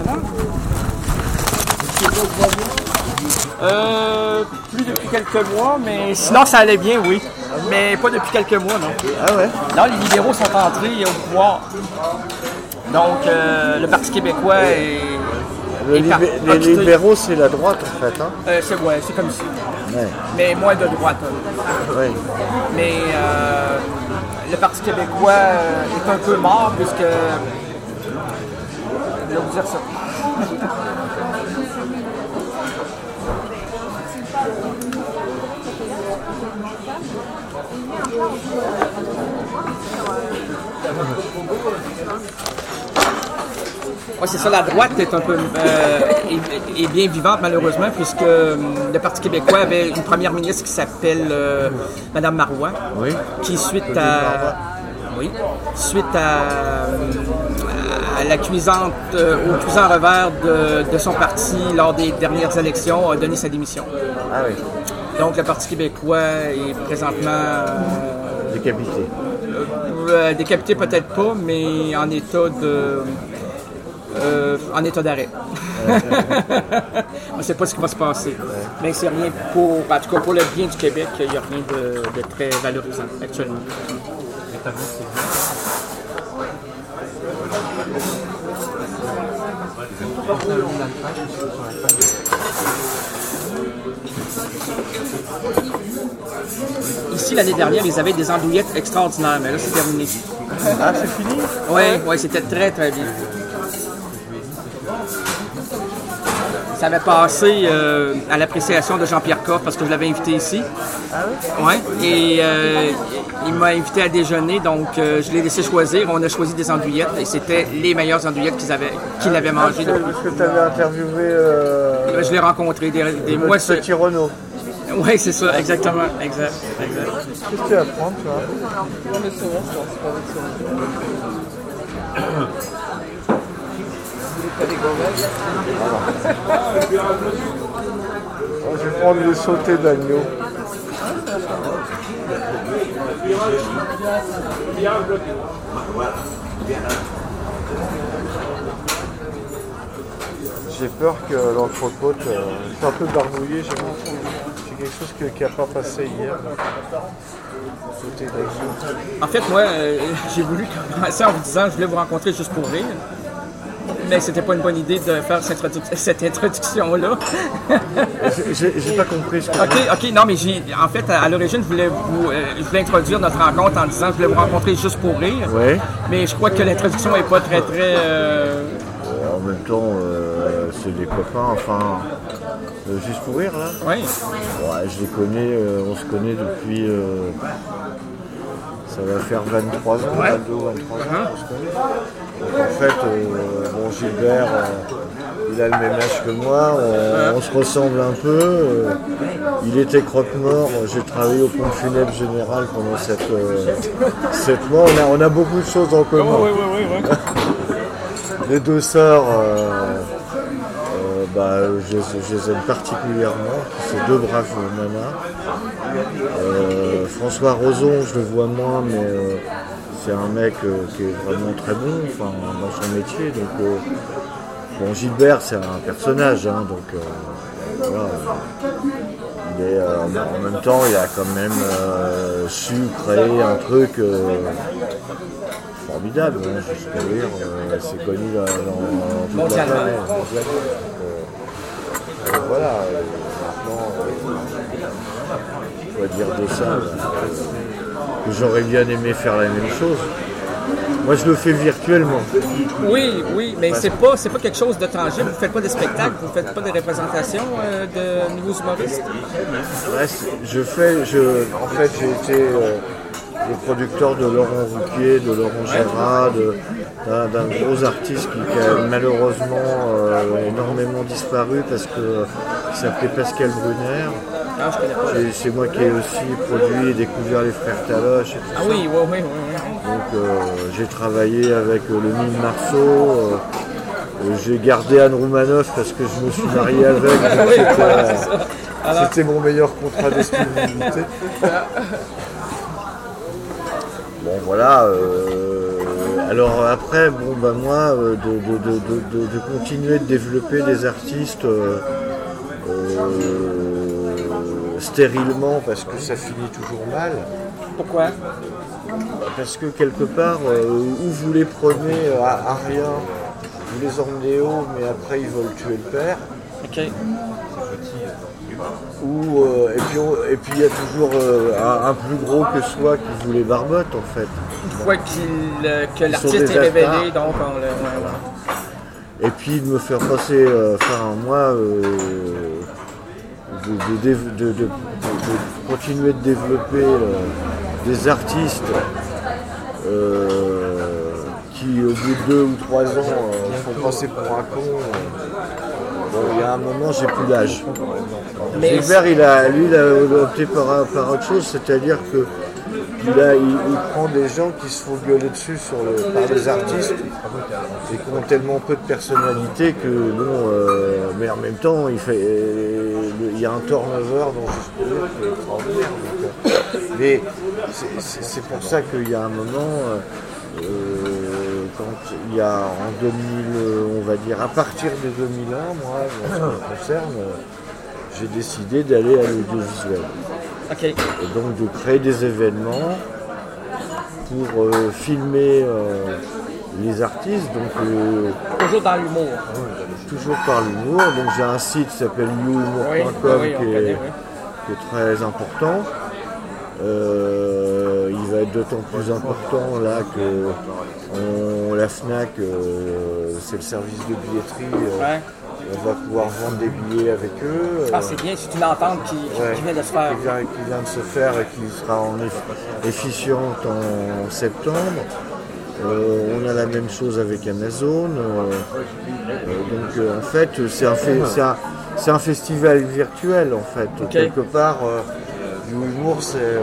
Plus depuis quelques mois, mais sinon ça allait bien, oui. Mais pas depuis quelques mois, non. Ah ouais? Non, les libéraux sont entrés au pouvoir. Donc, le Parti québécois est... Les libéraux, c'est la droite, en fait. Hein? C'est comme ça. Ouais. Mais moins de droite. Ouais. Mais le Parti québécois est un peu mort, puisque... Je vais vous dire ça. Oui, c'est ça, la droite est un peu est bien vivante malheureusement, puisque le Parti québécois avait une première ministre qui s'appelle Mme Marois, Oui. qui suite à la cuisante, au cuisant revers de son parti lors des dernières élections, a donné sa démission. Ah oui. Donc le Parti québécois est présentement Décapité. décapité peut-être pas, mais en état d'arrêt. On ne sait pas ce qui va se passer. Mais c'est rien en tout cas pour le bien du Québec, il n'y a rien de très valorisant actuellement. Ici, l'année dernière, ils avaient des andouillettes extraordinaires, mais là, c'est terminé. Ah, c'est fini? Oui, c'était très, très bien. Ça avait passé à l'appréciation de Jean-Pierre Coff parce que je l'avais invité ici. Ah oui? Oui, et il m'a invité à déjeuner, donc je l'ai laissé choisir. On a choisi des andouillettes et c'était les meilleures andouillettes qu'il avait mangées. Parce que tu avais interviewé Je l'ai rencontré, des mois. Petit Renault. Oui, c'est ça, exactement. Exact. Qu'est-ce que tu vas prendre, tu vois? Le saumon, je pense, pas avec saumon. Vous voulez pas des gommages? Je vais prendre le sauté d'agneau. J'ai peur que l'entrecôte soit un peu barbouillé. J'ai quelque chose qui n'a pas passé hier. Sauté d'agneau. En fait, moi, j'ai voulu commencer en vous disant que je voulais vous rencontrer juste pour rire. Mais c'était pas une bonne idée de faire cette introduction-là. J'ai pas compris ce que OK, non, mais en fait, à l'origine, je voulais introduire notre rencontre en disant que je voulais vous rencontrer juste pour rire. Ouais. Mais je crois que l'introduction n'est pas très... En même temps, c'est des copains, enfin, juste pour rire, là. Oui. Ouais, je les connais, on se connaît depuis... ça va faire 23 ans, 22 ou 23 ans qu'on se connaît. Donc en fait, Gilbert, il a le même âge que moi, on se ressemble un peu. Il était croque-mort, j'ai travaillé au pompe funèbre général pendant 7 mois. On a beaucoup de choses en commun. Oui. Les deux sœurs, je les aime particulièrement, c'est deux braves nanas. François Roson, je le vois moins, mais c'est un mec qui est vraiment très bon dans son métier. Donc, Gilbert, c'est un personnage, hein, donc voilà. En même temps, il a quand même su créer un truc formidable, hein, jusqu'à dire, c'est connu dans toute la planète. Voilà, maintenant, je dois dire de ça, que j'aurais bien aimé faire la même chose. Moi, je le fais virtuellement. Oui, mais c'est pas quelque chose de tangible. Vous faites pas des spectacles, vous faites pas des représentations de nouveaux humoristes? Ouais, en fait, j'ai été le producteur de Laurent Rouquier, de Laurent Gérard, d'un gros artiste qui a malheureusement énormément disparu parce qu'il s'appelait Pascal Brunner. Ah, je connais pas. C'est moi qui ai aussi produit et découvert les frères Taloche et tout ça. Oui. Donc j'ai travaillé avec le Mime Marceau. J'ai gardé Anne Roumanoff parce que je me suis marié avec. C'était mon meilleur contrat d'exclusivité. Bon voilà, Alors après, bon, bah, moi, de continuer de développer des artistes stérilement, parce que ça finit toujours mal. Pourquoi? Parce que quelque part, où vous les prenez à rien, vous les emmenez haut, mais après ils veulent tuer le père. OK. Et puis il y a toujours un plus gros que soi qui vous les barbote en fait. Une fois que l'artiste est révélé, donc on le... Ouais. Et puis de me faire passer, moi, de continuer de développer des artistes qui au bout de 2 ou 3 ans font passer pour un con. Bon, il y a un moment, j'ai plus l'âge. Gilbert, il a opté par autre chose, c'est-à-dire que il prend des gens qui se font gueuler dessus par des artistes et qui ont tellement peu de personnalité que mais en même temps, il y a un turnover dont je peux dire qui est extraordinaire. Mais c'est pour ça qu'il y a un moment. Quand il y a en 2000, on va dire à partir de 2001, moi, en ce qui me concerne, j'ai décidé d'aller à l'audiovisuel. Okay. Et donc de créer des événements pour filmer les artistes. Donc, toujours dans l'humour. Toujours par l'humour. Donc j'ai un site qui s'appelle youhumour.com qui est très important. Il va être d'autant plus important là que la FNAC, c'est le service de billetterie, on va pouvoir vendre des billets avec eux. Ah, c'est bien, c'est une entente qui vient de se faire. Qui vient de se faire et qui sera efficiente en septembre. On a la même chose avec Amazon. Donc en fait, c'est un festival virtuel en fait. Okay. Quelque part, l'humour, c'est...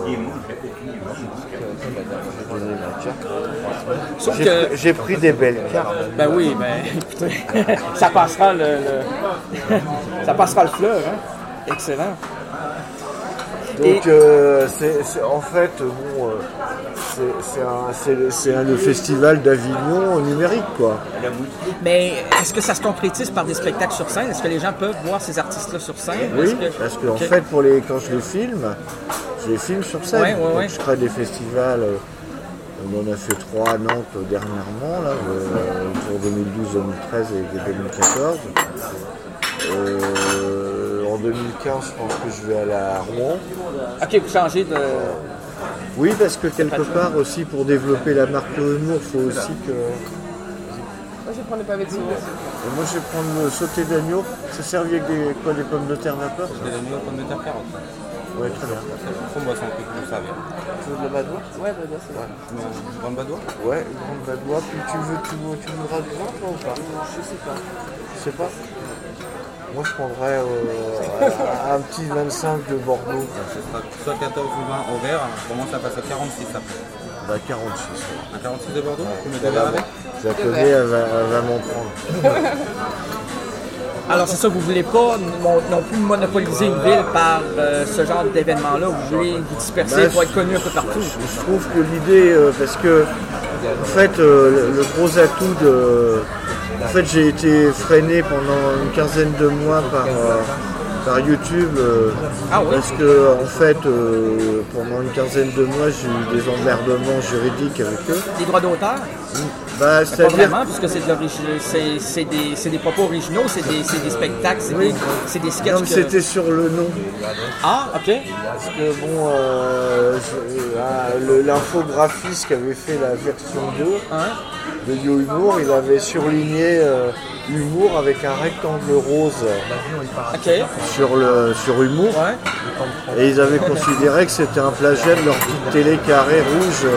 J'ai pris des belles cartes. Ben oui, écoutez, ça passera ça passera le fleuve, hein? Excellent. Donc en fait, bon, c'est le festival d'Avignon numérique, quoi. Mais est-ce que ça se concrétise par des spectacles sur scène? Est-ce que les gens peuvent voir ces artistes-là sur scène? Oui, parce qu'en fait, quand je les filme sur scène. Donc, je crée des festivals. On en a fait 3 à Nantes dernièrement, là, pour 2012, 2013 et 2014. En 2015, je pense que je vais aller à Rouen. Ok, vous changez de... Oui, parce que quelque part aussi, pour développer la marque humour, il faut aussi que... Moi, je vais prendre le pavé de Sylvie. Moi, je vais prendre le sauté d'agneau. C'est servi avec des pommes de terre vapeur? Des agneaux, pommes de terre, carottes. Ouais, très bien. Trop boisson, que vous le savez. Tu veux de la badoie? Ouais, badoie, c'est vrai. Une grande badoie? Ouais, une grande badoie. Puis tu voudras du vin, toi, ou pas? Je sais pas. Tu sais pas? Moi, je prendrais un petit 25 de Bordeaux. Ce sera soit 14 ou 20 au verre. Pour moi, ça passe à 46 après. Bah, 46. Un 46 de Bordeaux? Vous mettez verre avec? Je la connais, elle va m'en prendre. Alors c'est ça, vous ne voulez pas non plus monopoliser une ville par ce genre d'événement-là, vous voulez vous disperser pour être connu un peu partout. Je trouve que l'idée, parce que en fait le gros atout en fait j'ai été freiné pendant une quinzaine de mois par YouTube, parce que en fait pendant une quinzaine de mois j'ai eu des emmerdements juridiques avec eux. Des droits d'auteur? Bah, pas vraiment, puisque c'est des propos originaux, c'est des spectacles, c'est des sketchs. Non, mais c'était sur le nom. Ah, ok. Parce que bon, l'infographiste qui avait fait la version 2 de YoHumour, il avait surligné humour avec un rectangle rose sur humour. Ouais. Et ils avaient considéré que c'était un plagiat de leur petite télé carré rouge.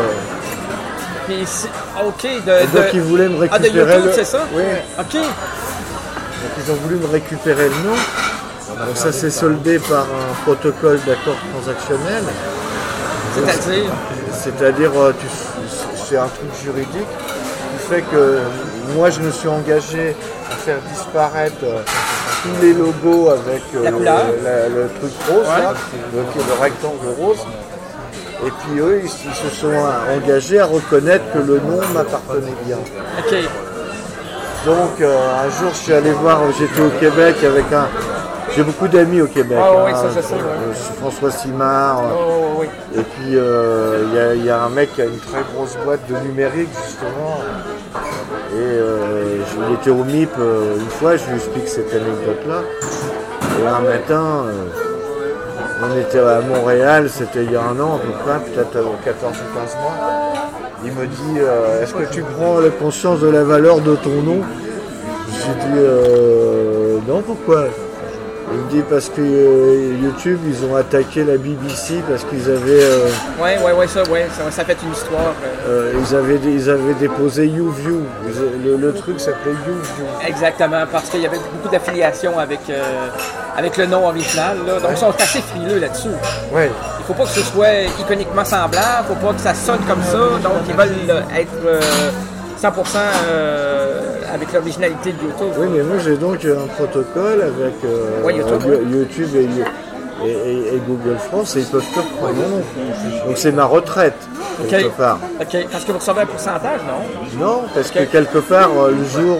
Ok, donc ils voulaient me récupérer de YouTube, c'est ça? Oui. Ok. Donc ils ont voulu me récupérer le nom. Donc ça s'est soldé par un protocole d'accord transactionnel. C'est-à-dire, c'est un truc juridique qui fait que moi je me suis engagé à faire disparaître tous les logos avec le truc rose, là, le rectangle rose. Et puis eux, ils se sont engagés à reconnaître que le nom m'appartenait bien. OK. Donc un jour, je suis allé voir, j'étais au Québec avec j'ai beaucoup d'amis au Québec. Oui, ça je sais. Ouais. François Simard. Oui. Et puis il y a un mec qui a une très grosse boîte de numérique justement. Et il était au MIP une fois, je lui explique cette anecdote-là. Et un matin, on était à Montréal, c'était il y a un an à peu près, peut-être 14 ou 15 mois. Il me dit, est-ce que tu prends la conscience de la valeur de ton nom? J'ai dit, non, pourquoi? Il me dit parce que YouTube, ils ont attaqué la BBC parce qu'ils avaient... ça fait une histoire. Ils avaient déposé YouView. Le truc s'appelait YouView. Exactement, parce qu'il y avait beaucoup d'affiliations avec le nom original. Là. Donc, ils sont assez frileux là-dessus. Ouais. Il ne faut pas que ce soit iconiquement semblable, il ne faut pas que ça sonne comme ça. Donc, ils veulent être 100% avec l'originalité de YouTube. Oui, mais moi j'ai donc un protocole avec YouTube et Google France et ils peuvent pas reprendre mon nom. Donc c'est ma retraite, quelque part. OK, parce que vous recevez un pourcentage, non? Non, parce que quelque part, le jour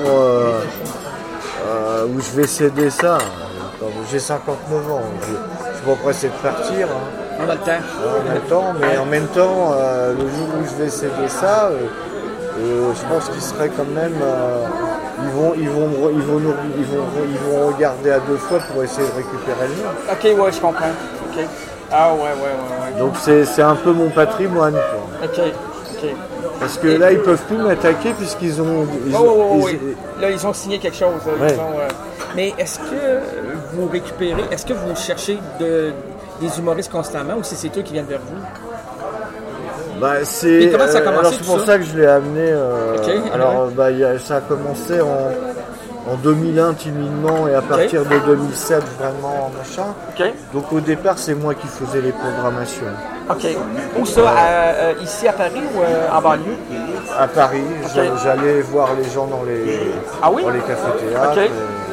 où je vais céder ça, j'ai 59 ans, je suis pas pressé de partir. Hein. On a le temps. Mais en même temps, le jour où je vais céder ça, je pense qu'ils seraient quand même, ils vont regarder à deux fois pour essayer de récupérer le nom. OK, ouais, je comprends. OK. Ah ouais. Donc c'est un peu mon patrimoine. Quoi. OK. Parce que là, ils peuvent plus m'attaquer puisqu'ils ont. Là, ils ont signé quelque chose. Ouais. Mais est-ce que vous récupérez, est-ce que vous cherchez des humoristes constamment ou c'est eux qui viennent vers vous? C'est comment ça a commencé, c'est pour ça que je l'ai amené. Ça a commencé en 2001 timidement et à partir de 2007 vraiment machin. Donc au départ c'est moi qui faisais les programmations. OK. Où ça? Ici à Paris ou en banlieue? À Paris. J'allais voir les gens dans les cafés-théâtres.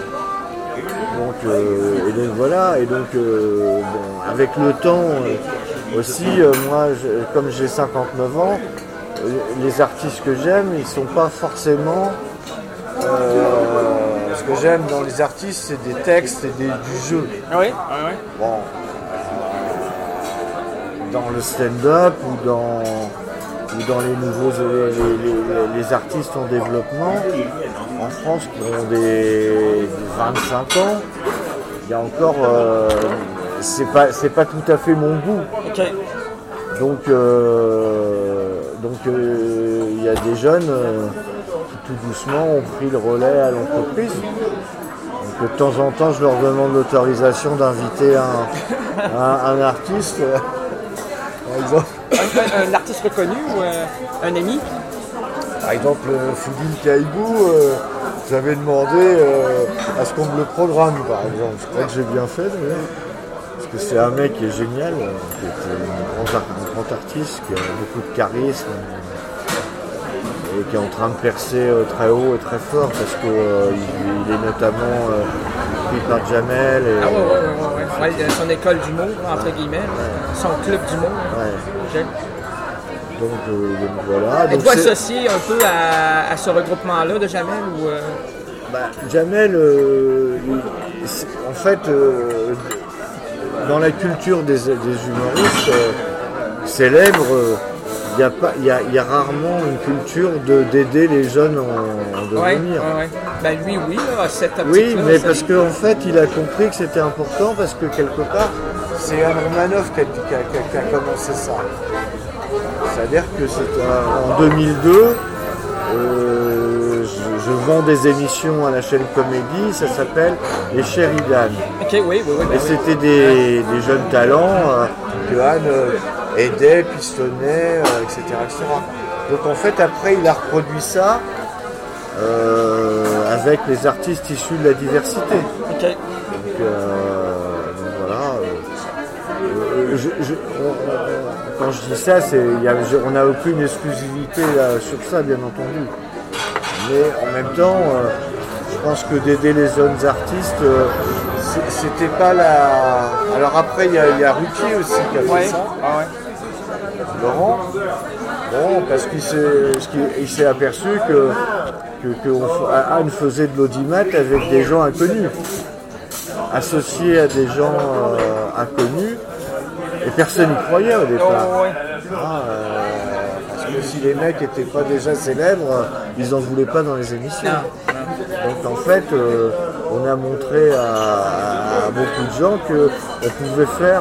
Donc voilà. Et donc avec le temps. Aussi, moi, comme j'ai 59 ans, les artistes que j'aime, ils sont pas forcément... ce que j'aime dans les artistes, c'est des textes et du jeu. Oui. Bon, dans le stand-up ou dans les nouveaux... les artistes en développement, en France, qui ont des 25 ans, il y a encore... c'est pas tout à fait mon goût. OK. Donc il y a des jeunes qui tout doucement ont pris le relais à l'entreprise. Donc de temps en temps, je leur demande l'autorisation d'inviter un artiste. Par exemple. Un artiste reconnu ou un ami? Par exemple, Foudine Caïbou, j'avais demandé à ce qu'on me le programme, par exemple. Je crois que j'ai bien fait d'ailleurs. Parce que c'est un mec qui est génial, qui est un grand artiste, qui a beaucoup de charisme et qui est en train de percer très haut et très fort parce qu'il est notamment pris par Jamel. Ouais, son école d'humour, entre guillemets, son club d'humour. Ouais. Donc voilà. Êtes-vous associé un peu à ce regroupement-là de Jamel ou Jamel, en fait, dans la culture des humoristes célèbres, il y a rarement une culture d'aider les jeunes en devenir. Ouais. Lui, oui, là, cette optique-là. Oui, mais parce qu'en fait, il a compris que c'était important parce que quelque part, c'est Anne Romanoff qui a commencé ça. C'est-à-dire que c'était en 2002, je vends des émissions à la chaîne Comédie, ça s'appelle Les Sheridan. OK, oui. Et c'était des jeunes talents que Anne aidait, pistonnait, etc., etc. Donc en fait, après, il a reproduit ça avec les artistes issus de la diversité. OK. Donc voilà. Quand je dis ça, on n'a aucune exclusivité là, sur ça, bien entendu. Mais en même temps, je pense que d'aider les jeunes artistes, c'était pas la... Alors après, il y a Ruquier aussi qui a fait ça. Laurent. Bon, parce qu'il s'est aperçu que Anne faisait de l'audimat avec des gens inconnus, associés à des gens inconnus, et personne n'y croyait au départ. Parce que si les mecs n'étaient pas déjà célèbres, ils n'en voulaient pas dans les émissions. Donc en fait, on a montré à beaucoup de gens qu'on pouvait faire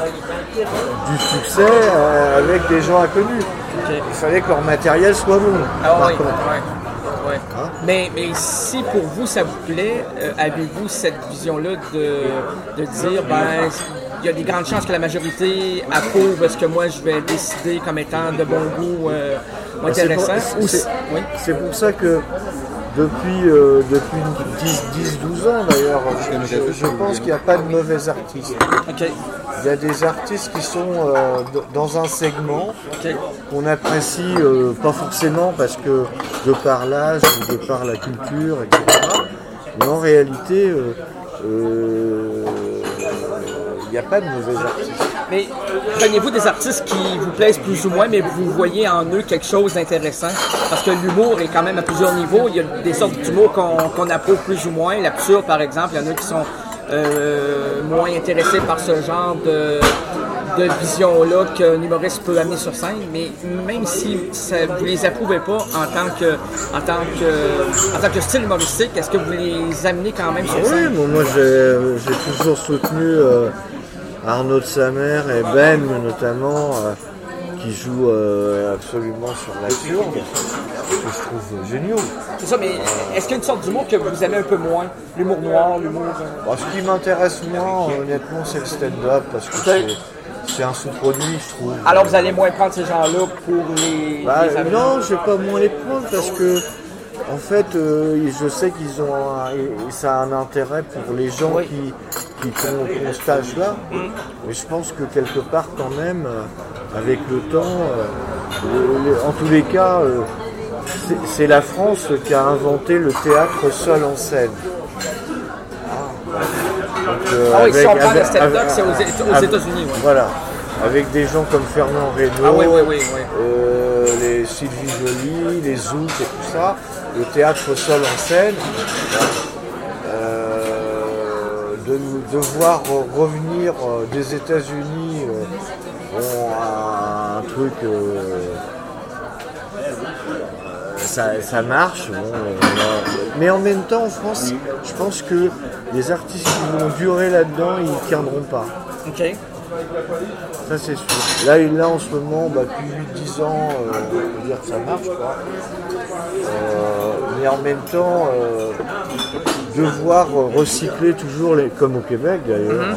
du succès avec des gens inconnus. Okay. Il fallait que leur matériel soit bon. Par contre. Ouais. Hein? Mais si pour vous ça vous plaît, avez-vous cette vision-là de dire il y a des grandes chances que la majorité approuve ce que moi je vais décider comme étant de bon goût intéressant? C'est pour ça que depuis 10-12 ans d'ailleurs, je pense qu'il n'y a pas de mauvais artistes. Okay. Il y a des artistes qui sont dans un segment qu'on apprécie pas forcément parce que de par l'âge ou de par la culture, etc. Mais en réalité, il n'y a pas de mauvais artistes. Mais prenez-vous des artistes qui vous plaisent plus ou moins, mais vous voyez en eux quelque chose d'intéressant? Parce que l'humour est quand même à plusieurs niveaux. Il y a des sortes d'humour qu'on approuve plus ou moins. L'absurde, par exemple, il y en a qui sont moins intéressés par ce genre de vision-là qu'un humoriste peut amener sur scène. Mais même si vous les approuvez pas en tant que style humoristique, est-ce que vous les amenez quand même sur scène? Oui, moi j'ai toujours soutenu Arnaud de Samer et Ben notamment, qui jouent absolument sur l'absurde, que je trouve géniaux. C'est ça, mais est-ce qu'il y a une sorte d'humour que vous aimez un peu moins? L'humour noir, l'humour... Ce qui m'intéresse moins, honnêtement, c'est le stand-up, parce que c'est un sous-produit, je trouve. Alors vous allez moins prendre ces gens-là pour les non, je vais pas moins les prendre, parce que en fait, je sais qu'ils ont ça a un intérêt pour les gens qui ont cet âge-là, mais je pense que quelque part quand même, avec le temps, en tous les cas, c'est la France qui a inventé le théâtre seul en scène. Donc, si on parle de stand-up, c'est aux États-Unis. Ouais. Voilà, avec des gens comme Fernand Reynaud, les Sylvie Joly, les Zouk et tout ça, le théâtre seul en scène. De voir revenir des États-Unis un truc, ça marche. Mais en même temps, en France, je pense que les artistes qui vont durer là-dedans, ils ne tiendront pas. Okay. Ça, c'est sûr. Là en ce moment, depuis 8-10 ans, on peut dire que ça marche, quoi. Mais en même temps, devoir recycler toujours, comme au Québec d'ailleurs,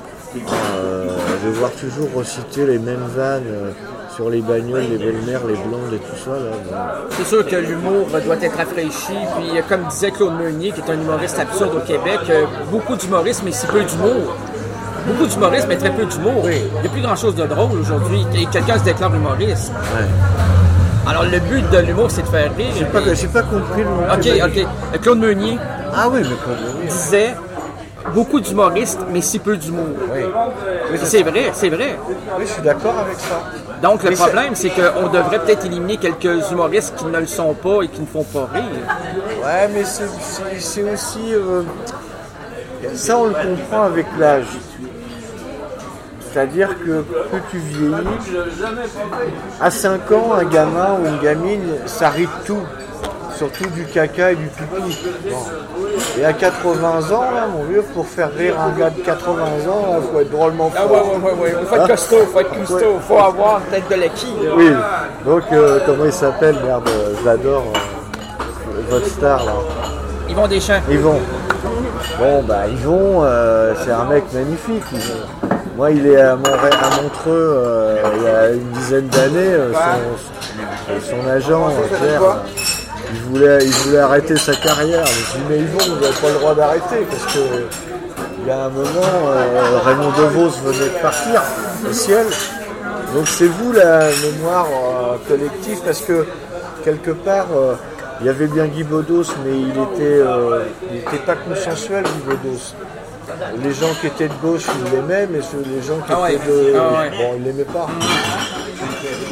devoir toujours recycler les mêmes vannes sur les bagnoles, les belles-mères, les blondes et tout ça. C'est sûr que l'humour doit être rafraîchi. Puis comme disait Claude Meunier, qui est un humoriste absurde au Québec, beaucoup d'humorisme mais si peu d'humour. Beaucoup d'humorisme mais très peu d'humour. Oui. Il n'y a plus grand-chose de drôle aujourd'hui. Et quelqu'un se déclare humoriste. Ouais. Alors le but de l'humour, c'est de faire rire. J'ai pas compris le nom. OK. Claude Meunier disait beaucoup d'humoristes, mais si peu d'humour. Oui, c'est vrai. Oui, je suis d'accord avec ça. Donc le problème, c'est qu'on devrait peut-être éliminer quelques humoristes qui ne le sont pas et qui ne font pas rire. Ouais, mais c'est aussi... ça, on le comprend avec l'âge. C'est-à-dire que plus tu vieillis, à 5 ans, un gamin ou une gamine, ça rit de tout. Surtout du caca et du pipi. Bon. Et à 80 ans, là, mon vieux, pour faire rire un gars de 80 ans, il faut être drôlement fort. Il faut être costaud, il faut avoir peut-être de l'acquis. Oui, donc comment il s'appelle, merde, je l'adore, votre star là. Yvon Deschamps. Yvon. Bon, Yvon, c'est un mec magnifique. Moi, il est à Montreux il y a une dizaine d'années. Son agent, Pierre, il voulait arrêter sa carrière. Je me suis dit, mais Yvon, vous n'avez pas le droit d'arrêter parce que il y a un moment, Raymond DeVos venait de partir au ciel. Donc c'est vous la mémoire collective parce que quelque part, il y avait bien Guy Bedos, mais il était pas consensuel, Guy Bedos. Les gens qui étaient de gauche, ils l'aimaient, mais les gens qui étaient de... Bon, ils l'aimaient pas.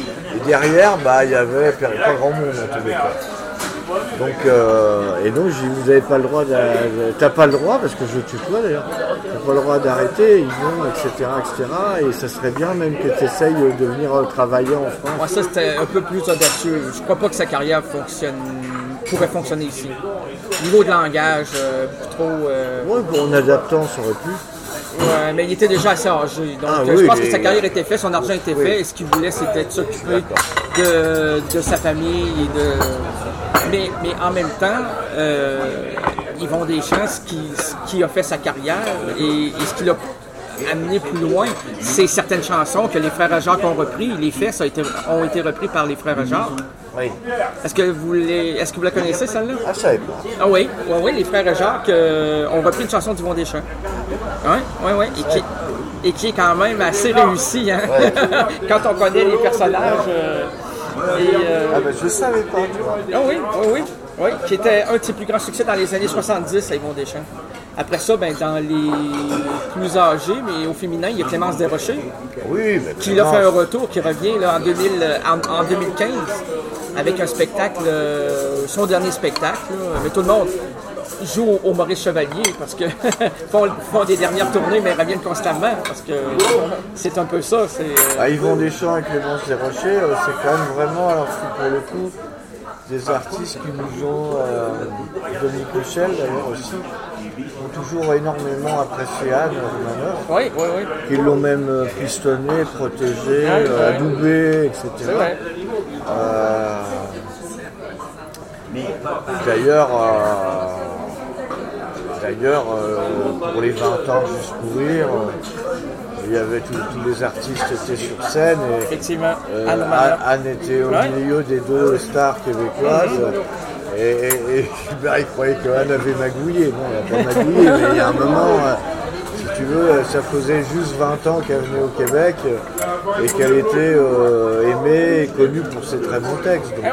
derrière, il y avait pas grand monde en tous les cas. Donc, et donc j'ai dit, vous n'avez pas le droit, t'as pas le droit, parce que je tutoie d'ailleurs, t'as pas le droit d'arrêter, ils vont, etc., etc. Et ça serait bien même que tu essayes de venir travailler en France. Moi, ça, c'était un peu plus audacieux. Je crois pas que sa carrière pourrait fonctionner ici. Niveau de langage, trop... Ouais, en adaptant, ça aurait pu. Ouais, mais il était déjà assez âgé. Donc, je pense que sa carrière était faite, son argent était fait, et ce qu'il voulait, c'était de s'occuper de sa famille. Mais en même temps, Yvon Deschamps, ce qui a fait sa carrière et ce qui l'a amené plus loin, c'est certaines chansons que les frères Jacques ont repris. Les faits ont été repris par les frères Jacques. Oui. Est-ce que vous la connaissez, celle-là? Ah, je savais pas. Ah oui, les frères Jacques ont repris une chanson d'Yvon Deschamps. Oui. Et qui est quand même assez réussi, hein? Ouais. Quand on connaît les personnages. Je savais pas. Ah oui, qui était un de ses plus grands succès dans les années 70 à Yvon Deschamps. Après ça, dans les plus âgés, mais au féminin, il y a Clémence Desrochers. Oui, qui l'a fait un retour, qui revient là, en 2015 avec un spectacle, son dernier spectacle. Là, mais tout le monde joue au Maurice Chevalier parce que font des dernières tournées, mais reviennent constamment parce que c'est un peu ça. Yvon Deschamps et Clémence Desrochers, c'est quand même vraiment, alors pour le coup, des artistes qui nous ont, Dominique Michel d'ailleurs aussi, ont toujours énormément apprécié Anne Romanoff. Oui. Ils l'ont même pistonné, protégé, adoubé, etc. D'ailleurs, pour les 20 ans juste pour rire, il y avait tous les artistes étaient sur scène et effectivement. Anne était au milieu des deux stars québécoises et Hubert il croyait qu'Anne avait magouillé. Bon, elle n'a pas magouillé, mais il y a un moment, si tu veux, ça faisait juste 20 ans qu'elle venait au Québec et qu'elle était aimée et connue pour ses très bons textes. Donc,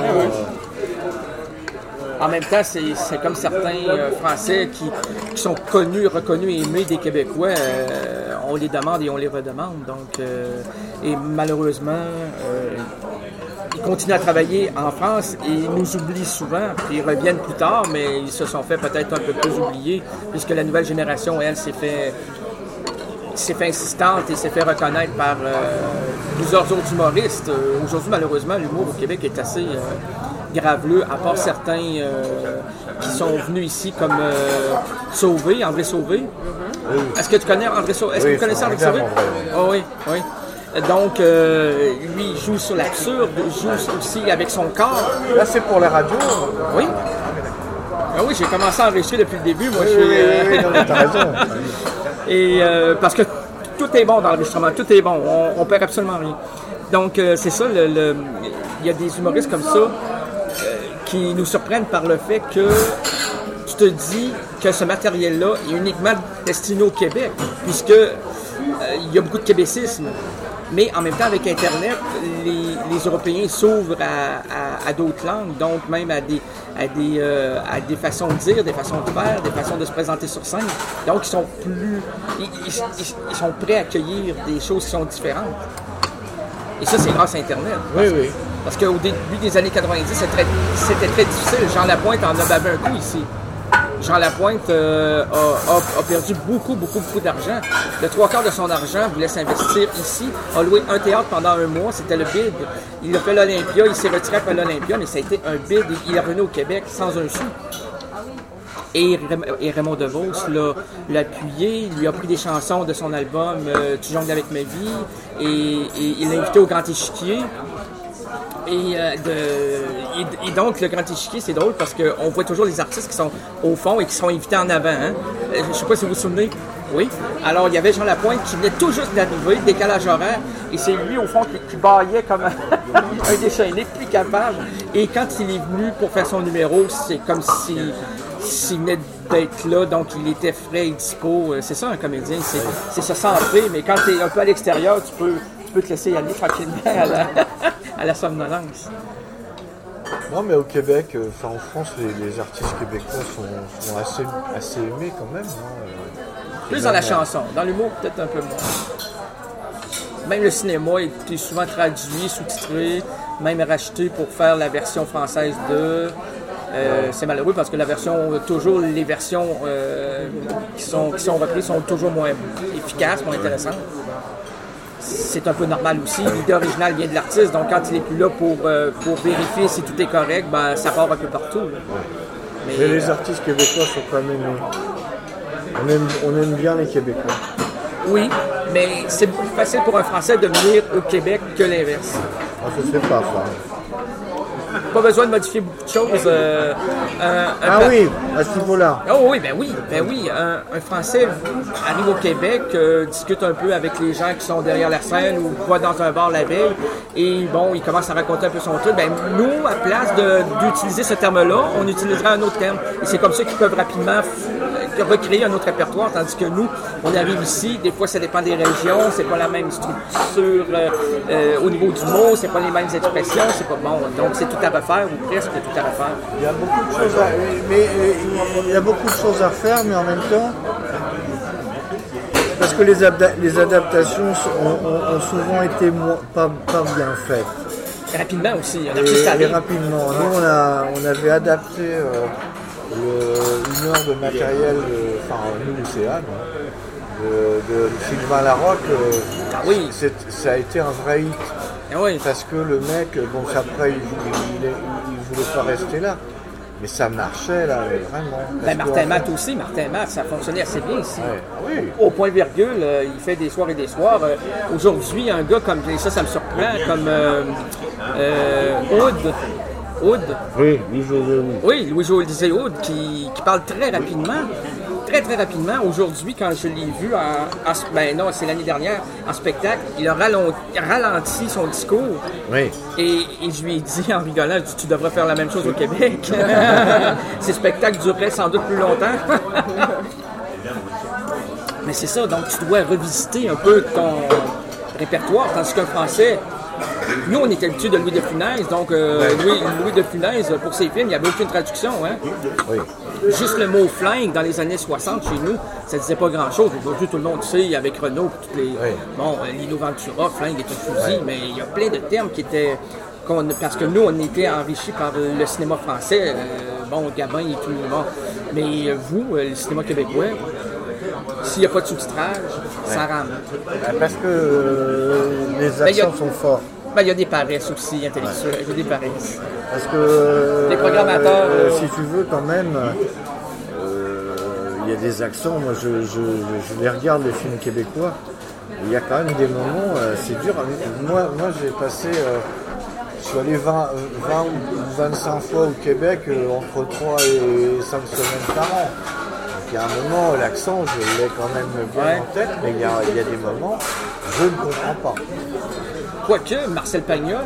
En même temps, c'est comme certains Français qui sont connus, reconnus et aimés des Québécois. On les demande et on les redemande. Donc, et malheureusement, ils continuent à travailler en France et ils nous oublient souvent. Puis ils reviennent plus tard, mais ils se sont fait peut-être un peu plus oublier puisque la nouvelle génération, elle, s'est fait insistante et s'est fait reconnaître par plusieurs autres humoristes. Aujourd'hui, malheureusement, l'humour au Québec est assez graveleux, à part certains qui sont venus ici comme André Sauvé. Est-ce que tu connais André Sauvé? Est-ce que vous connaissez André Sauvé? Oui. Donc, lui, il joue sur l'absurde, il joue aussi avec son corps. Là, c'est pour la radio. Oui. Oui, j'ai commencé à enregistrer depuis le début. Moi, oui, t'as raison. Et parce que tout est bon dans l'enregistrement, tout est bon, on perd absolument rien. Donc, c'est ça, il y a des humoristes comme ça qui nous surprennent par le fait que tu te dis que ce matériel-là est uniquement destiné au Québec, puisque il y a beaucoup de québécisme. Mais en même temps, avec Internet, les Européens s'ouvrent à d'autres langues, donc même à des façons de dire, des façons de faire, des façons de se présenter sur scène. Donc, ils sont prêts à accueillir des choses qui sont différentes. Et ça, c'est grâce à Internet. Oui. Parce qu'au début des années 90, c'était très difficile. Jean Lapointe en a bavé un coup ici. Jean Lapointe a perdu beaucoup d'argent. Le 3/4 de son argent voulait s'investir ici. A loué un théâtre pendant un mois, c'était le bid. Il a fait l'Olympia, il s'est retiré après l'Olympia, mais ça a été un bid. Il est revenu au Québec sans un sou. Et Raymond DeVos l'a appuyé, il lui a pris des chansons de son album Tu jongles avec ma vie, et il l'a invité au Grand Échiquier. Et donc, le Grand Échiquier, c'est drôle parce qu'on voit toujours les artistes qui sont au fond et qui sont invités en avant. Hein? Je ne sais pas si vous vous souvenez. Oui. Alors, il y avait Jean Lapointe qui venait tout juste d'arriver, décalage horaire, et c'est lui, au fond, qui baillait comme un déchaîné, plus capable. Et quand il est venu pour faire son numéro, c'est comme s'il venait d'être là, donc il était frais et dispo. C'est ça, un comédien, c'est se centrer, mais quand tu es un peu à l'extérieur, tu peux te laisser aller tranquillement à la somnolence. Non, mais au Québec, en France, les artistes québécois sont assez aimés quand même. Plus dans la chanson, dans l'humour peut-être un peu moins. Même le cinéma est souvent traduit, sous-titré, même racheté pour faire la version française de... c'est malheureux parce que toujours les versions qui sont reprises sont toujours moins efficaces, moins intéressantes. C'est un peu normal aussi. L'idée originale vient de l'artiste, donc quand il n'est plus là pour vérifier si tout est correct, ben, ça part un peu partout. Mais les artistes québécois sont quand même... On aime bien les Québécois. Oui, mais c'est beaucoup plus facile pour un Français de venir au Québec que l'inverse. Je ne sais pas, ça. Pas besoin de modifier beaucoup de choses. Oui, à ce niveau-là. Oh oui, ben oui. Un Français arrive au Québec, discute un peu avec les gens qui sont derrière la scène ou va dans un bar la veille et bon, il commence à raconter un peu son truc. Ben nous, à place d'utiliser ce terme-là, on utiliserait un autre terme. Et c'est comme ça qu'ils peuvent rapidement recréer un autre répertoire, tandis que nous, on arrive ici, des fois ça dépend des régions, c'est pas la même structure au niveau du mot, c'est pas les mêmes expressions, c'est pas bon. Donc c'est tout à refaire ou presque tout à refaire. Il y a beaucoup de choses il y a beaucoup de choses à faire, mais en même temps, parce que les adaptations ont souvent été pas bien faites. Rapidement aussi. Et rapidement. Nous, on avait adapté une heure de matériel, nous, c'est Anne, de Sylvain Larocque. Ça a été un vrai hit. Oui. Parce que le mec, après, il voulait pas rester là. Mais ça marchait, là, vraiment. Martin Matt aussi. Martin Matt, ça fonctionnait assez bien ici. Ouais, oui. Au point virgule, il fait des soirs et des soirs. Aujourd'hui, un gars comme ça me surprend, comme Oud. Oui, Louis-José Oud, qui parle très rapidement. Très, très rapidement. Aujourd'hui, quand je l'ai vu c'est l'année dernière, en spectacle, il a ralenti son discours. Oui. Et je lui ai dit, en rigolant, tu devrais faire la même chose au Québec. Ces spectacles dureraient sans doute plus longtemps. Mais c'est ça, donc tu dois revisiter un peu ton répertoire, tandis qu'un Français... Nous, on est habitués de Louis de Funès, donc Louis de Funès, pour ses films, il n'y avait aucune traduction. Hein? Oui. Juste le mot flingue dans les années 60 chez nous, ça ne disait pas grand-chose. Aujourd'hui, tout le monde sait, avec Renault, toutes les... Oui. Bon, Lino Ventura, flingue est un fusil, mais il y a plein de termes qui étaient... Parce que nous, on était enrichis par le cinéma français, Gabin et tout le monde. Mais vous, le cinéma québécois, s'il n'y a pas de sous-titrage, ça rame. Parce que les accents sont forts. Il y a des paresses aussi intellectuelles, il y a des paresses. Parce que les programmateurs... si tu veux, quand même, il y a des accents. Moi, je les regarde, les films québécois. Il y a quand même des moments, c'est dur. Moi j'ai passé... je suis allé 20 ou 25 fois au Québec entre 3 et 5 semaines par an. Donc il y a un moment, l'accent, je l'ai quand même bien en tête, mais il y a des moments, je ne comprends pas. Quoique, Marcel Pagnol,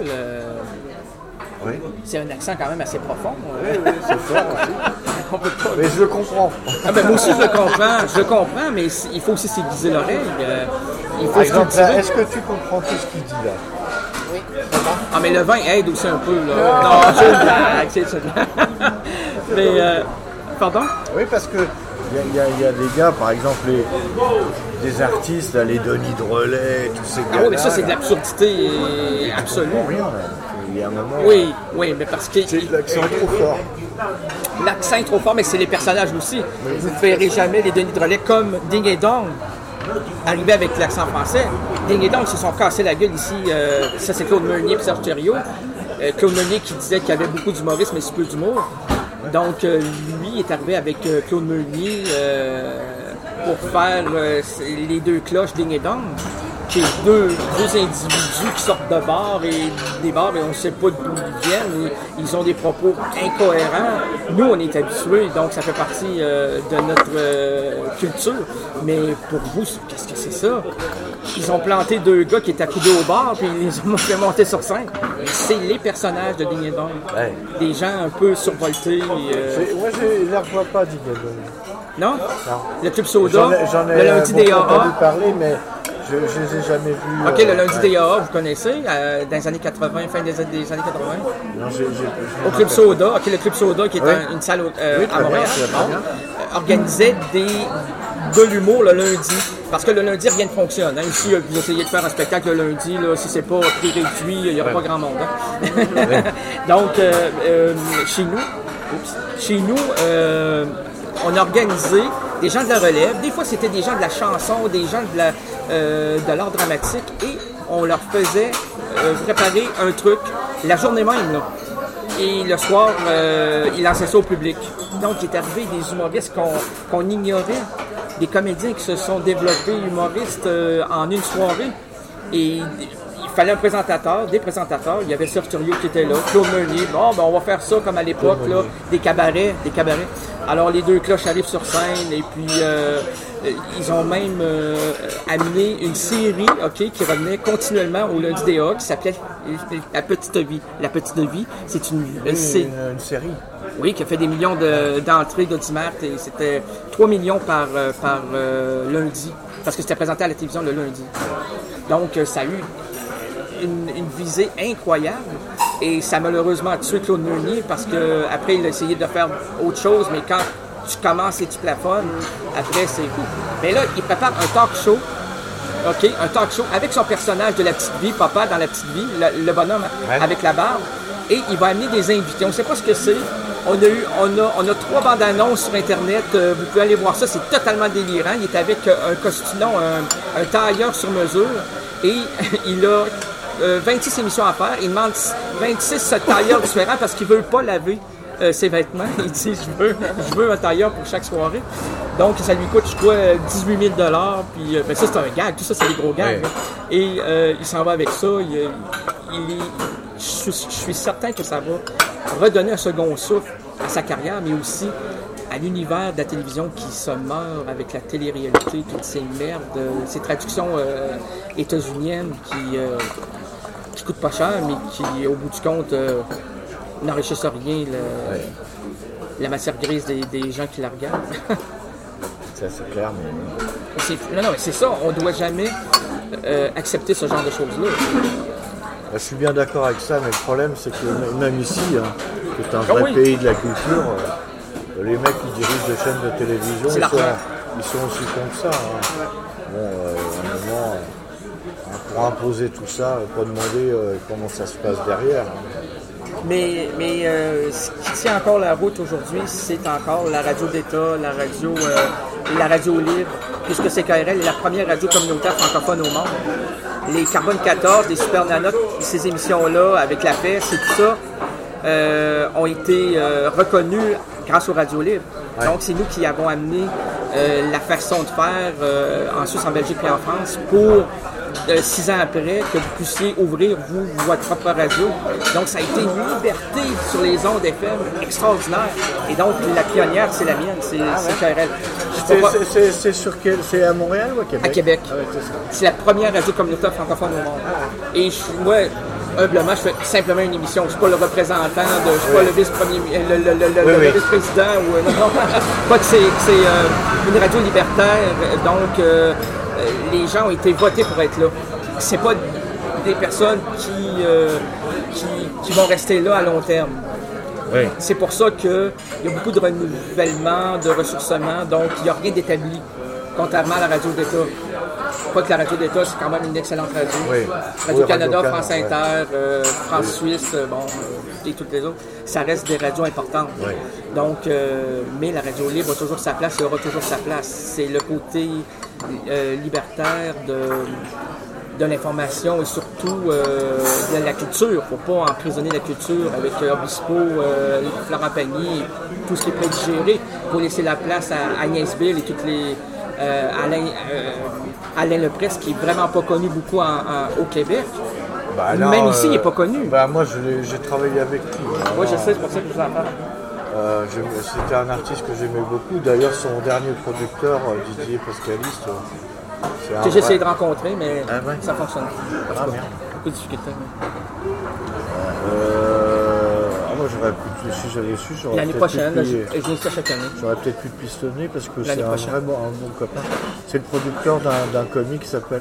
oui. C'est un accent quand même assez profond. Oui, c'est fort aussi. Mais je le comprends. Moi aussi, je le comprends, mais il faut aussi s'aiguiser l'oreille. Par exemple, est-ce que tu comprends tout ce qu'il dit là? Oui. Mais le vin aide aussi un peu. Là. Non, c'est une blague, c'est une blague. Mais, pardon? Oui, parce que il y a des gars, par exemple, des artistes, là, les Denis Drolet, tous ces gars. Oui, mais ça, c'est de l'absurdité absolue. Rien, là. Il y a un moment. Oui, mais parce que. C'est l'accent trop fort. L'accent est trop fort, mais c'est les personnages aussi. Vous ne verrez jamais les Denis Drolet comme Ding et Dong arriver avec l'accent français. Ding et Dong se sont cassés la gueule ici. Ça, c'est Claude Meunier et Serge Thériault. Claude Meunier qui disait qu'il y avait beaucoup d'humorisme mais si peu d'humour. Donc, lui est arrivé avec Claude Meunier pour faire les deux cloches Ding et Dong, qui est deux individus qui sortent de bars et des bars, mais on ne sait pas d'où ils viennent. Ils ont des propos incohérents. Nous, on est habitués, donc ça fait partie de notre culture. Mais pour vous, qu'est-ce que c'est ça? Ils ont planté deux gars qui étaient accoudés au bar, puis ils les ont fait monter sur scène. C'est les personnages de Ding et Dong. Ouais. Des gens un peu survoltés. Moi, je ne les revois pas, Ding et Dong. Non? Le Club Soda, le lundi des AA. J'en ai entendu parler, mais Je les ai jamais vus. OK, le lundi DAA, vous connaissez, dans les années 80, fin des années 80? Non, Au Club Soda, OK, le Club Soda, qui est Oui. une salle Oui, à Montréal, très bien. organisait de l'humour le lundi. Parce que le lundi, rien ne fonctionne. Hein. Ici, vous essayez de faire un spectacle le lundi, là, si c'est pas prix réduit, il n'y aura pas grand monde. Hein. Donc, chez nous, on a organisé des gens de la relève. Des fois, c'était des gens de la chanson, des gens de l'art dramatique. Et on leur faisait préparer un truc la journée même. Là. Et le soir, ils lançaient ça au public. Donc, il est arrivé des humoristes qu'on ignorait, des comédiens qui se sont développés humoristes en une soirée. Et il fallait un présentateur, des présentateurs. Il y avait Serge Thuriot qui était là, Claude Meunier. Bon, ben, on va faire ça comme à l'époque, là, des cabarets. Alors, les deux cloches arrivent sur scène et puis ils ont même amené une série, OK, qui revenait continuellement au lundi DA, qui s'appelait La Petite Vie. La Petite Vie, c'est une série. Oui, qui a fait des millions d'entrées d'audimat et c'était 3 millions par lundi, parce que c'était présenté à la télévision le lundi. Donc, ça a eu une visée incroyable et ça a malheureusement tué Claude Meunier parce qu'après, il a essayé de faire autre chose, mais quand tu commences et tu plafonnes, après, c'est fou. Mais là, il prépare un talk show, OK, un talk show avec son personnage de La Petite Vie, Papa dans La Petite Vie, le bonhomme avec la barbe, et il va amener des invités. On ne sait pas ce que c'est. On a 3 bandes annonces sur Internet. Vous pouvez aller voir ça. C'est totalement délirant. Il est avec un costume, un tailleur sur mesure. Et il a 26 émissions à faire. Il demande 26 tailleurs différents parce qu'il ne veut pas laver ses vêtements. Il dit, je veux un tailleur pour chaque soirée. Donc, ça lui coûte, je crois, 18 000 $. Puis, ben, ça, c'est un gag. Tout ça, c'est des gros gags. Ouais. Et il s'en va avec ça. Je suis certain que ça va redonner un second souffle à sa carrière, mais aussi à l'univers de la télévision qui se meurt avec la télé-réalité, toutes ces merdes, ces traductions états-uniennes qui coûtent pas cher, mais qui, au bout du compte, n'enrichissent rien la matière grise des gens qui la regardent. Ça, c'est clair, mais... Non, mais c'est ça, on ne doit jamais accepter ce genre de choses-là. Je suis bien d'accord avec ça, mais le problème, c'est que même ici, hein, qui est un vrai pays de la culture, les mecs qui dirigent des chaînes de télévision, ils sont aussi contre ça. Hein. Bon, à un moment, pour imposer tout ça, pas demander comment ça se passe derrière. Hein. Mais ce qui tient encore la route aujourd'hui, c'est encore la radio d'État, la radio libre, puisque CKRL est la première radio communautaire francophone au monde. Les Carbone 14, les Super Nanotes, ces émissions-là, avec la peste et tout ça, ont été reconnues grâce aux radios libres. Ouais. Donc, c'est nous qui avons amené la façon de faire en Suisse, en Belgique et en France pour 6 ans après que vous puissiez ouvrir votre propre radio. Donc, ça a été une liberté sur les ondes FM extraordinaire. Et donc, la pionnière, c'est la mienne, c'est KRL. C'est sur quel? C'est à Montréal ou à Québec? À Québec. Ah ouais, c'est la première radio communautaire francophone au monde. Et moi, humblement, je fais simplement une émission. Je ne suis pas le représentant, je ne suis pas le vice-premier, le vice-président. Non, pas que c'est une radio libertaire. Donc, les gens ont été votés pour être là. C'est pas des personnes qui vont rester là à long terme. Oui. C'est pour ça qu'il y a beaucoup de renouvellement, de ressourcement, donc il n'y a rien d'établi, contrairement à la radio d'État. Pas que la radio d'État, c'est quand même une excellente radio. Oui. Radio-Canada, France Inter, France-Suisse, et toutes les autres, ça reste des radios importantes. Oui. Donc, mais la radio libre a toujours sa place et aura toujours sa place. C'est le côté libertaire de l'information et surtout de la culture. Il ne faut pas emprisonner la culture avec Obispo, Florent Pagny, tout ce qui est prédigéré. Il faut laisser la place à Agnès Bill et toutes les... Alain Leprest, qui est vraiment pas connu beaucoup au Québec. Alors, même ici, il n'est pas connu. Moi, j'ai travaillé avec lui. Oui, je sais, c'est pour ça que je vous en parle. C'était un artiste que j'aimais beaucoup. D'ailleurs, son dernier producteur, Didier Pascaliste, que j'ai essayé de rencontrer, mais ça fonctionne pas. Beaucoup de difficultés. moi si j'avais su, j'aurais L'année peut-être prochaine, pu, je viens ça chaque année. j'aurais peut-être pu te pistonner parce que c'est L'année prochaine. vraiment un bon copain. C'est le producteur d'un comic qui s'appelle.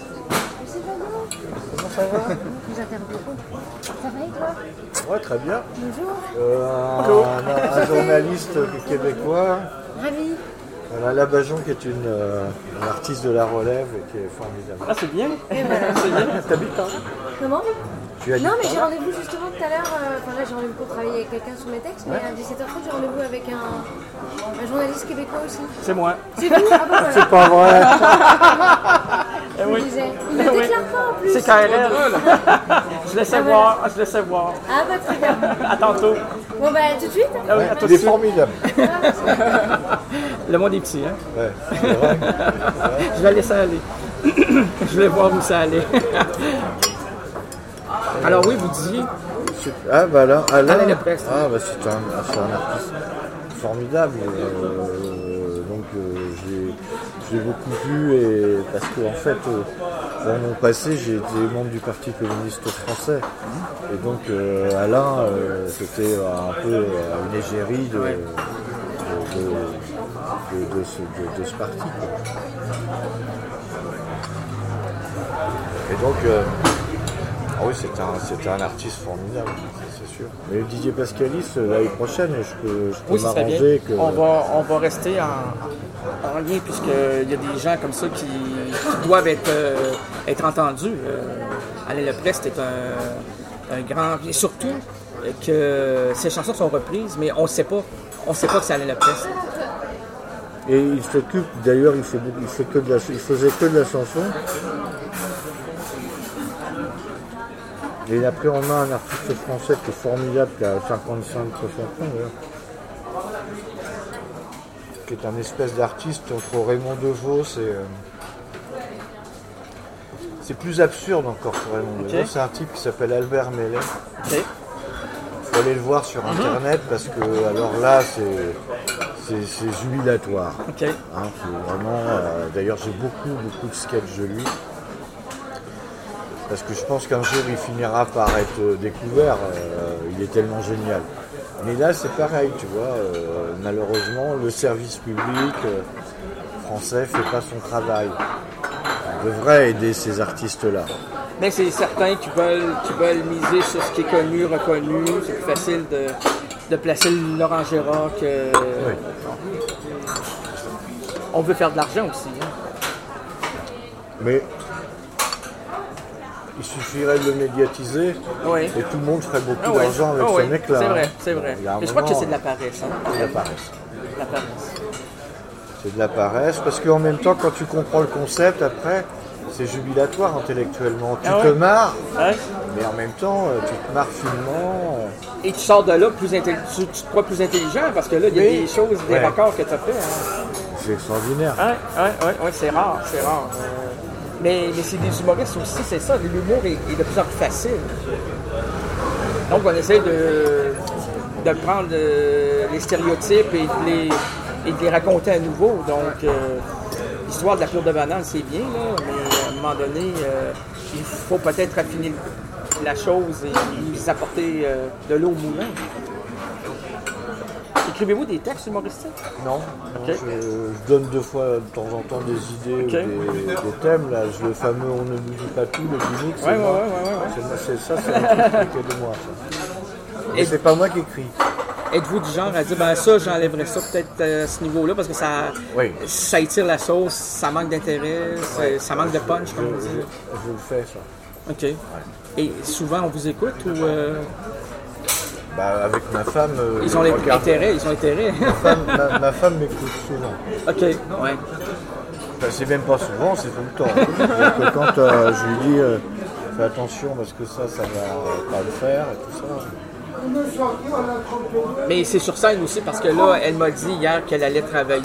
Comment ça va? Vous interviewez. Ça va et toi? Ouais, très bien. Bonjour. Un journaliste québécois. Ravi. Voilà, Labajon qui est une artiste de la relève et qui est formidable. Ah, c'est bien. Et voilà. C'est bien. T'habites par là? Comment? Tu as dit Non, mais j'ai rendez-vous justement tout à l'heure. Enfin là, j'ai rendez-vous pour travailler avec quelqu'un sur mes textes, mais à 17h30, j'ai rendez-vous avec un journaliste québécois aussi. C'est moi. C'est vous? Ah bah voilà. C'est pas vrai. Eh oui. Je disais. Il ne déclare pas en plus. C'est KRL. Je laissais voir. Je laissais voir. Ah bah très bien. À tantôt. Bon bah tout de suite. Ah oui, à tout Il de est suite. formidable. Le monde est petit, hein. Ouais, c'est vrai. Je vais laisser aller. Je vais voir où ça allait. Alors oui, vous disiez. Ah bah là, Alain Leprest. ah bah c'est un artiste formidable. Donc j'ai beaucoup vu et parce que en fait dans mon passé j'ai été membre du Parti communiste français et donc Alain c'était un peu une égérie de ce parti, quoi. Et donc ah oui, c'était un artiste formidable, c'est sûr. Mais Didier Pascalis, l'année prochaine, je peux Oui, ça serait bien. m'arranger que... On va rester en lien puisqu'il y a des gens comme ça qui doivent être entendus. Alain Leprest est un grand... Et surtout que ses chansons sont reprises, mais on ne sait pas que c'est Alain Leprest. Et il s'occupe, d'ailleurs, il faisait que de la chanson. Et après, on a un artiste français qui est formidable, qui a 55-60 ans, d'ailleurs, qui est un espèce d'artiste entre Raymond DeVos et... c'est plus absurde encore que Raymond DeVos. C'est un type qui s'appelle Albert Mellet. Okay. Il faut aller le voir sur Internet parce que, alors là, c'est jubilatoire. Okay. Hein, c'est vraiment... d'ailleurs, j'ai beaucoup de sketchs de lui. Parce que je pense qu'un jour il finira par être découvert, il est tellement génial. Mais là c'est pareil, tu vois, malheureusement le service public français fait pas son travail. On devrait aider ces artistes-là. Mais c'est certains qui veulent miser sur ce qui est connu, reconnu. C'est plus facile de placer Laurent Gérard que... Oui. On veut faire de l'argent aussi. Hein. Mais il suffirait de le médiatiser Oui. et tout le monde ferait beaucoup d'argent avec ce mec-là. C'est vrai. Mais je crois que c'est de la paresse. Hein. C'est de la paresse. La paresse. C'est de la paresse parce qu'en même temps, quand tu comprends le concept, après, c'est jubilatoire intellectuellement. Tu te marres, mais en même temps, tu te marres finement. Et tu sors de là tu te crois plus intelligent parce que là, il y a des choses, des records que tu as fait. Hein. C'est extraordinaire. Oui, c'est rare. Mais c'est des humoristes aussi, c'est ça, l'humour est de plus en plus facile. Donc on essaie de prendre les stéréotypes et de les raconter à nouveau. Donc l'histoire de la pure de banane, c'est bien, là, mais à un moment donné, il faut peut-être raffiner la chose et nous apporter de l'eau au moulin. Écrivez-vous des textes humoristiques? Non, Okay. je donne deux fois de temps en temps des idées ou des thèmes. Là, le fameux On ne nous dit pas tout, le gimmick, c'est moi. C'est ça, c'est un truc qui est de moi. Ça. Et c'est pas moi qui écris. Êtes-vous du genre à dire, ben ça, j'enlèverais ça peut-être à ce niveau-là parce que ça étire la sauce, ça manque d'intérêt, ça manque de punch, comme vous dites? Je le fais, ça. OK. Ouais. Et souvent, on vous écoute ou... Avec ma femme... ils ont intérêt. Ma femme m'écoute souvent. OK, ouais. C'est même pas souvent, c'est tout le temps. Donc, quand je lui dis, fais attention parce que ça va pas le faire et tout ça... Mais c'est sur scène aussi parce que là, elle m'a dit hier qu'elle allait travailler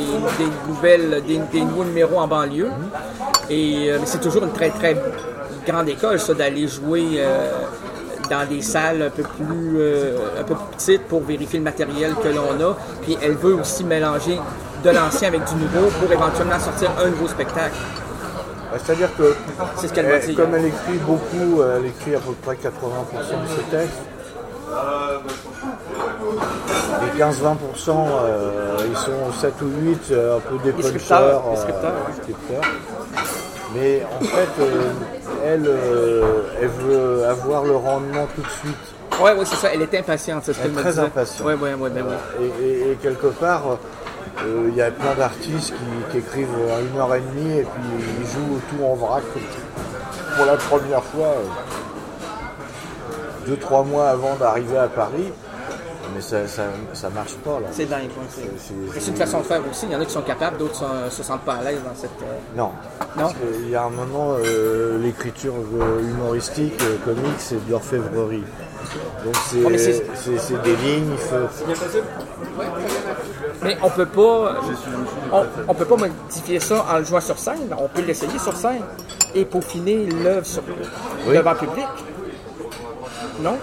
des nouveaux numéros en banlieue. Et c'est toujours une très très grande école, ça, d'aller jouer dans des salles un peu plus petites pour vérifier le matériel que l'on a. Puis elle veut aussi mélanger de l'ancien avec du nouveau pour éventuellement sortir un nouveau spectacle. C'est-à-dire que, c'est ce qu'elle m'a dit, comme elle écrit beaucoup, elle écrit à peu près 80% de ses textes. Les 15-20%, ils sont 7 ou 8, un peu des punchers, scripteurs, scripteurs. Mais en fait, elle veut avoir le rendement tout de suite. Ouais, c'est ça. Elle est impatiente, c'est ce qu'elle me disait. Très impatiente. Ouais, ben oui. Et quelque part, il y a plein d'artistes qui écrivent à 1h30 et puis ils jouent tout en vrac pour la première fois, 2-3 mois avant d'arriver à Paris. Mais ça marche pas là. C'est dingue. C'est une façon de faire aussi. Il y en a qui sont capables, d'autres ne se sentent pas à l'aise dans cette. Non. Parce qu'il y a un moment, l'écriture humoristique, comique, c'est de l'orfèvrerie. Donc c'est des lignes, il faut. Mais on peut pas modifier ça en le jouant sur scène. On peut l'essayer sur scène et peaufiner l'œuvre devant le public. Non?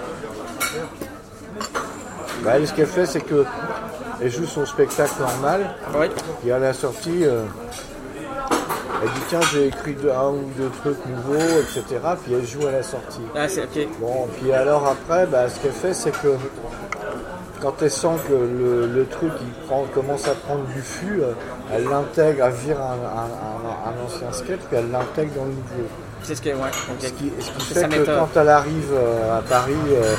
Ce qu'elle fait, c'est qu'elle joue son spectacle normal. Oui. Et à la sortie, elle dit tiens, j'ai écrit un ou deux trucs nouveaux, etc. Puis elle joue à la sortie. Ah, c'est ok. Bon, puis alors après, ce qu'elle fait, c'est que quand elle sent que le truc commence à prendre du fût, elle l'intègre, elle vire un ancien sketch, puis elle l'intègre dans le nouveau. C'est ce que, ouais. Ce qui fait que quand elle arrive à Paris,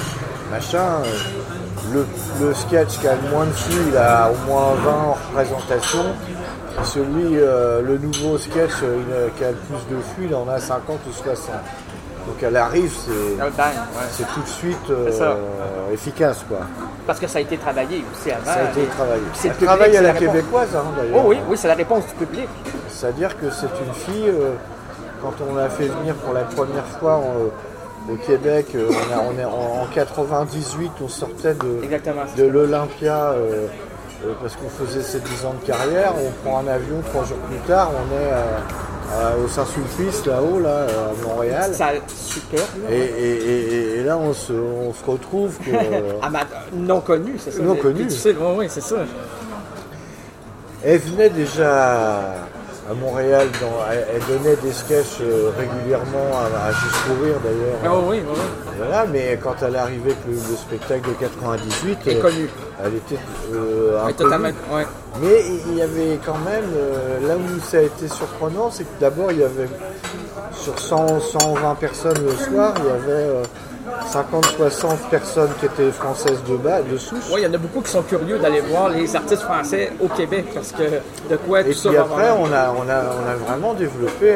le sketch qui a le moins de flux, il a au moins 20 en représentation. Le nouveau sketch qui a le plus de flux, il en a 50 ou 60. Donc elle arrive, c'est tout de suite efficace, quoi. Parce que ça a été travaillé aussi avant. Ça a été travaillé. C'est le travail à la québécoise, d'ailleurs. Oh, oui, c'est la réponse du public. C'est-à-dire que c'est une fille, quand on l'a fait venir pour la première fois au Québec, on est en 98, on sortait de l'Olympia parce qu'on faisait ses 10 ans de carrière. On prend un avion 3 jours plus tard, on est au Saint-Sulpice, là-haut, à Montréal. Ça, super. Et là, on se retrouve que... non connu, c'est ça. Non connu. Oui, c'est ça. Elle venait déjà à Montréal, elle donnait des sketchs régulièrement à Juste pour rire d'ailleurs. Oui. Voilà, mais quand elle est arrivée avec le spectacle de 98, elle était totalement, ouais. Mais il y avait quand même, là où ça a été surprenant, c'est que d'abord il y avait sur 120 personnes le soir, il y avait 50-60 personnes qui étaient françaises de souche. Oui, il y en a beaucoup qui sont curieux d'aller voir les artistes français au Québec parce que de quoi tout ça va. Et puis après, on a vraiment développé,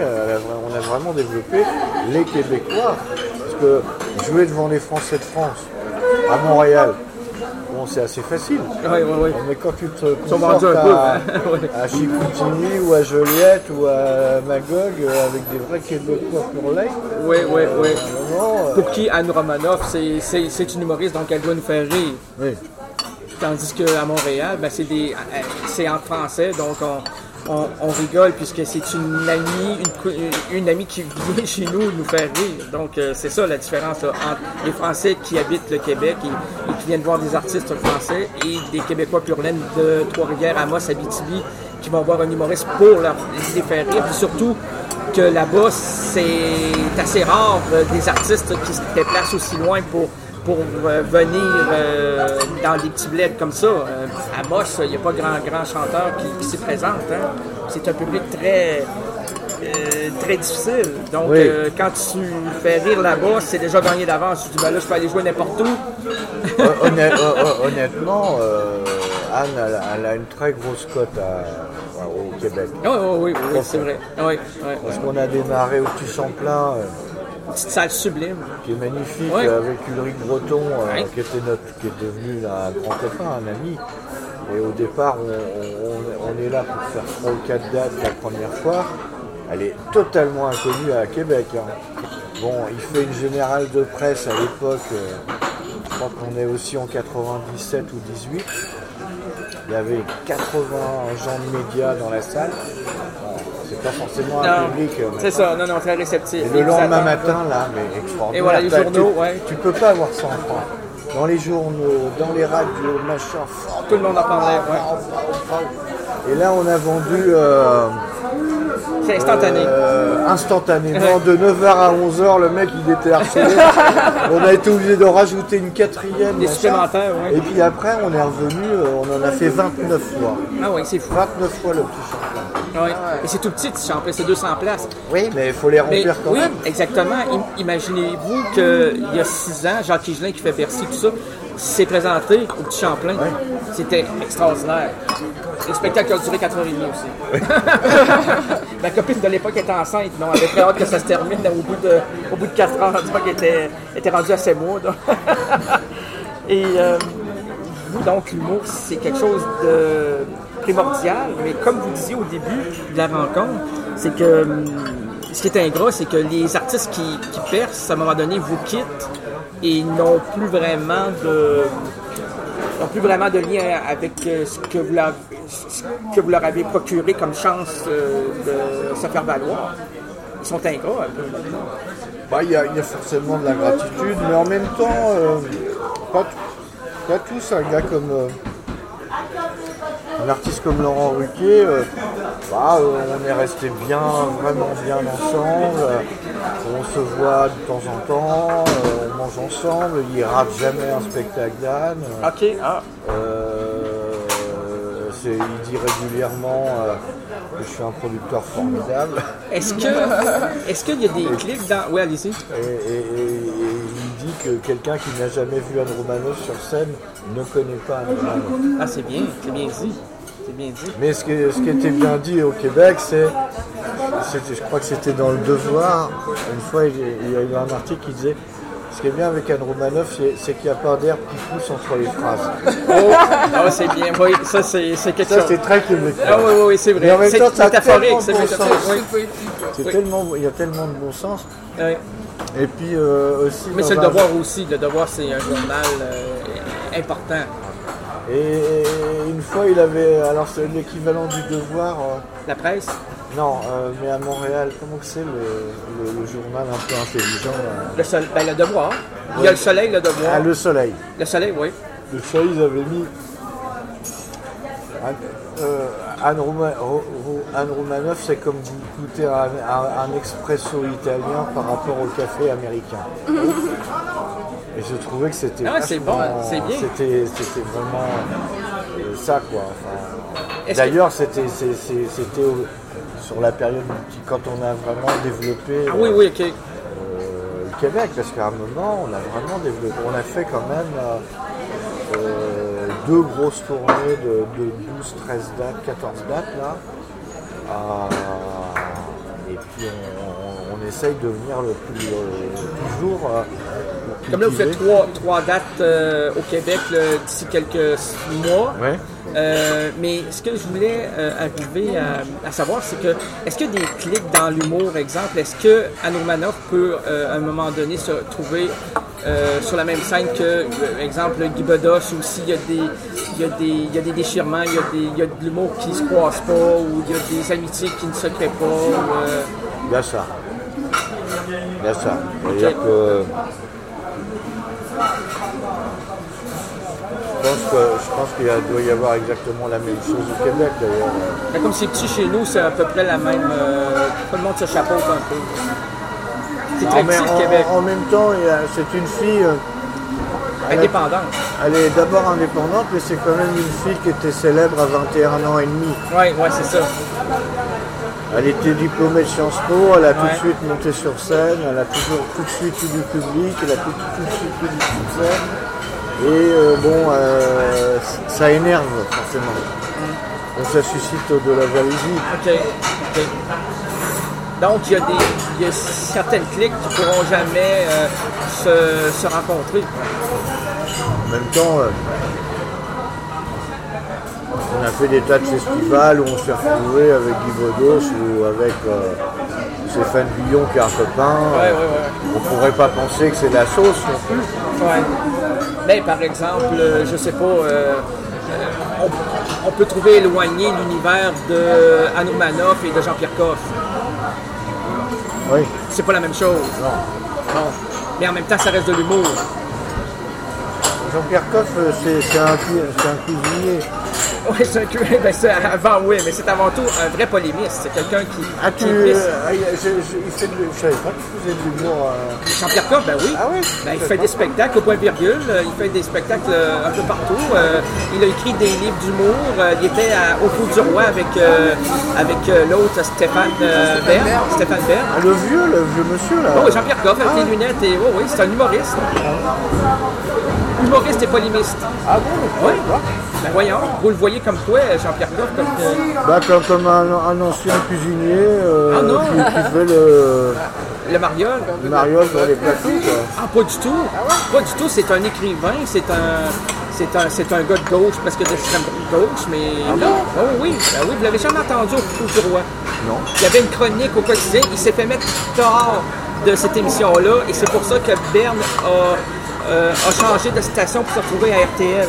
les Québécois. Parce que jouer devant les Français de France, à Montréal, bon, c'est assez facile. Oui. Mais quand tu te confortes à Chicoutimi ou à Joliette ou à Magog avec des vrais Québécois pour l'œil. Oui. Pour qui Anne Romanoff, c'est une humoriste, donc elle doit nous faire rire. Oui. Tandis qu'à Montréal, c'est en français, donc on rigole puisque c'est une amie qui vient chez nous faire rire. Donc c'est ça la différence là, entre les Français qui habitent le Québec et qui viennent voir des artistes français et des Québécois pur laine de Trois-Rivières, Amos, Abitibi qui vont voir un humoriste pour les faire rire. Puis surtout que là-bas, c'est assez rare des artistes qui se déplacent aussi loin pour venir dans des petits bleds comme ça. À Moss, il n'y a pas grand chanteur qui s'y présente. Hein. C'est un public très difficile. Donc, quand tu fais rire là-bas, c'est déjà gagné d'avance. Tu dis, là, je peux aller jouer n'importe où. Honnêtement, Anne, elle a une très grosse cote au Québec. Oui, c'est vrai. Oui. Parce qu'on a démarré au Petit Champlain. Une petite salle sublime. Qui est magnifique, avec Ulrich Breton, qui est devenu un grand copain, un ami. Et au départ, on est là pour faire 3 ou 4 dates la première fois. Elle est totalement inconnue à Québec. Hein. Bon, il fait une générale de presse à l'époque, je crois qu'on est aussi en 97 ou 18. Il y avait 80 gens de médias dans la salle. C'est pas forcément un public. C'est ça, non, très réceptif. Et le lendemain matin, là, mais extraordinaire. Et voilà, les journaux, tu peux pas avoir ça en France. Dans les journaux, dans les radios, machin. Tout le monde en parlait, ouais. Et là, on a vendu C'est instantané. Instantanément, de 9h à 11h, le mec il était harcelé. On a été obligé de rajouter une quatrième. Des machin. supplémentaires, oui. Et puis après, on est revenu, on en a fait 29 fois. Ah oui, c'est fou. 29 fois le petit champlain. Ouais. Et c'est tout petit, ce Champlain, c'est 200 places. Oui, mais il faut les Mais, remplir quand oui, même. exactement. Imaginez-vous qu'il y a 6 ans, Jacques Higelin qui fait Bercy, tout ça, s'est présenté au Petit Champlain. Ouais. C'était extraordinaire. Le spectacle a duré 4h30 aussi. Ma copine de l'époque était enceinte, non, elle avait très hâte que ça se termine au bout de 4 heures. Donc elle était rendue à 7 mois. Donc. Et vous, donc, l'humour, c'est quelque chose de primordial, mais comme vous disiez au début de la rencontre, c'est que ce qui est ingrat, c'est que les artistes qui percent, à un moment donné, vous quittent et n'ont plus vraiment de lien avec ce que vous leur avez procuré comme chance de se faire valoir. Ils sont ingrats un peu. Bah, il y a forcément de la gratitude, mais en même temps, pas tous. Un gars comme un artiste comme Laurent Ruquier, on est resté vraiment bien ensemble. On se voit de temps en temps, on mange ensemble. Il rate jamais un spectacle d'Anne. Ok, Il dit régulièrement que je suis un producteur formidable. Est-ce qu'il y a des clics dans... Oui, allez-y. Et il dit que quelqu'un qui n'a jamais vu Anne Romanoff sur scène ne connaît pas Anne Romanoff. Ah, c'est bien dit. C'est bien dit. Mais ce qui était bien dit au Québec, je crois que c'était dans Le Devoir, une fois il y a eu un article qui disait ce qui est bien avec Anne Romanoff, c'est qu'il n'y a pas d'air qui pousse entre les phrases. Oh, c'est bien, oui, ça c'est quelque chose. Ça c'est très québécois. Ah oui, c'est vrai. Mais en même temps, ça a métaphorique, tellement c'est de bon métaphorique. sens. Oui. Il y a tellement de bon sens. Oui. Et puis aussi... Mais c'est Le Devoir aussi. Le Devoir, c'est un journal important. Et une fois, il avait... Alors, c'est l'équivalent du Devoir... La presse? Non, mais à Montréal, comment que c'est le journal un peu intelligent Le Devoir. Il y a Le Soleil, Le Devoir. Ah, Le Soleil. Le Soleil, oui. Le Soleil, ils avaient mis... Anne Romanoff, c'est comme goûter un expresso italien par rapport au café américain. Et je trouvais que c'était c'est bon, c'est bien. C'était vraiment ça, quoi. Enfin, d'ailleurs, c'était sur la période quand on a vraiment développé oui, ok. le Québec, parce qu'à un moment, on a vraiment développé. On a fait quand même 2 grosses tournées de 12, 13 dates, 14 dates, là. Et puis, on essaye de venir toujours... Comme là, vous faites 3 dates au Québec d'ici quelques mois. Ouais. Mais ce que je voulais arriver à savoir, c'est que est-ce qu'il y a des clics dans l'humour, exemple? Est-ce que Anne Romanoff peut, à un moment donné, se trouver sur la même scène que, exemple, Guy Bedos, ou s'il y a des déchirements, il y a de l'humour qui ne se croise pas, ou il y a des amitiés qui ne se créent pas? Il y a ça. C'est-à-dire que... Je pense qu'il doit y avoir exactement la même chose au Québec, d'ailleurs. Mais comme c'est petit chez nous, c'est à peu près la même... tout le monde se chapeaute un peu. C'est très petit, le Québec. En même temps, c'est une fille... Indépendante. Elle est d'abord indépendante, mais c'est quand même une fille qui était célèbre à 21 ans et demi. Oui, c'est ça. Elle était diplômée de Sciences Po, elle a tout de suite monté sur scène, elle a toujours tout de suite eu du public, elle a tout de suite eu du succès. Et ça énerve forcément. Donc ça suscite de la jalousie. OK. Donc il y a certaines cliques qui ne pourront jamais se rencontrer. En même temps, on a fait des tas de festivals où on s'est retrouvé avec Guy Bedos ou avec Stéphane Billon qui est un copain. On ne pourrait pas penser que c'est de la sauce non plus. Ouais. Mais par exemple, je sais pas, on peut trouver éloigné l'univers de Anne Romanoff et de Jean-Pierre Coff. Oui. C'est pas la même chose. Non. Mais en même temps, ça reste de l'humour. Jean-Pierre Coff, c'est un cuisinier. Oui, c'est un curé, ben c'est avant, oui, mais c'est avant tout un vrai polémiste. C'est quelqu'un qui. Ah, qui est plus- il fait je savais pas qu'il faisait de l'humour. Jean-Pierre Coff, ben oui. Ah oui? Ben, il fait des spectacles au point virgule, il fait des spectacles un peu partout. Il a écrit des livres d'humour. Il était au Fou du Roi avec l'autre Stéphane Bern. Stéphane Bern. Ah, le vieux monsieur là. Oh, oui, Jean-Pierre Coff avec les lunettes et oui, c'est un humoriste. Humoriste et polémiste. Ah bon? Oui. Ben voyons, vous le voyez comme quoi, Jean-Pierre Coff, Bah, comme un ancien cuisinier Ah, non. qui fait le mariole. le mariole dans les plateaux, quoi. Ah, pas du tout. Pas du tout. C'est un écrivain, c'est un gars de gauche, presque d'extrême gauche, mais là, oh oui, ben oui, vous l'avez jamais entendu au Fou du Roi. Non. Il y avait une chronique au quotidien, il s'est fait mettre dehors de cette émission-là, et c'est pour ça que Bern a changé de station pour se retrouver à RTL.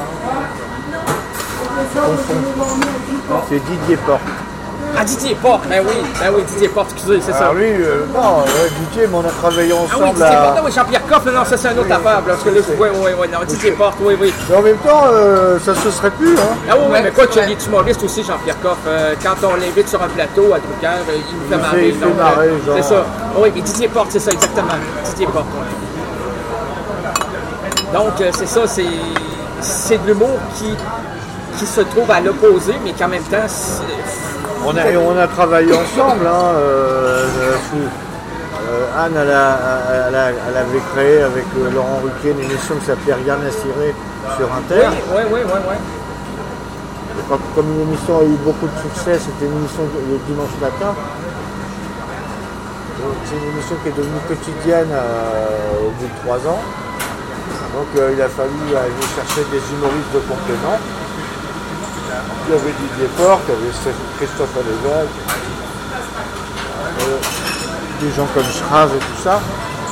C'est Didier Porte. Ah, Didier Porte, ben oui, Didier Porte, excusez, c'est ça. Alors lui, non, Didier, mais on a travaillé Ah oui, ensemble Didier Porte, non, oui, Jean-Pierre Coff, non, ça c'est un autre affaire, parce que là, oui, non, Didier Porte, oui. Mais en même temps, ça se serait plus, hein. Ah oui, mais quoi, tu es humoriste aussi, Jean-Pierre Coff. Quand on l'invite sur un plateau à Drucker, il nous fait marrer. Il fait marrer, genre. C'est ça. Oui, et Didier Porte, c'est ça, exactement. Didier Porte, oui. Donc, c'est ça, c'est de l'humour qui se trouve à l'opposé, mais qu'en même temps, On a travaillé ensemble, hein. Anne, elle avait créé avec Laurent Ruquier une émission qui s'appelait Rien à cirer sur Inter. Oui. Comme une émission a eu beaucoup de succès, c'était une émission le dimanche matin. Donc, c'est une émission qui est devenue quotidienne au bout de 3 ans. Donc il a fallu aller chercher des humoristes de complément. Il y avait Didier Porte, il y avait Christophe Allévèque, des gens comme Schraz et tout ça.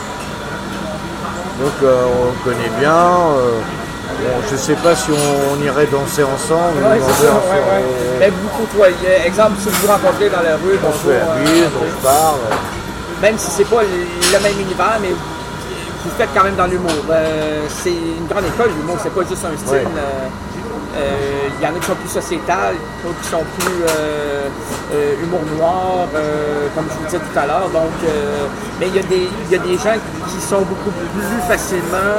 Donc on le connaît bien. Bon, je ne sais pas si on irait danser ensemble. Ouais, c'est ça, Mais vous côtoyez, exemple, si vous vous rencontrez dans la rue, On se fait la bise, on se parle. même si c'est pas le même univers, mais vous faites quand même dans l'humour. C'est une grande école, l'humour, c'est pas juste un style. Il y en a qui sont plus sociétales, d'autres qui sont plus humour noir, comme je vous disais tout à l'heure. Donc, mais il y a des gens qui sont beaucoup plus facilement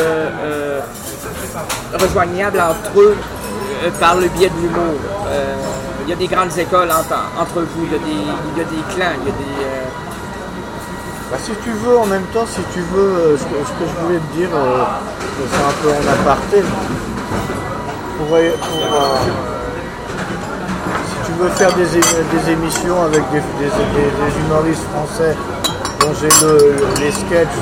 rejoignables entre eux par le biais de l'humour. Il y a des grandes écoles entre vous, il y a des clans, il y a des... Bah, si tu veux, en même temps, si tu veux, ce que je voulais te dire, c'est un peu en aparté. Si tu veux faire des émissions avec des humoristes français dont j'ai les sketchs,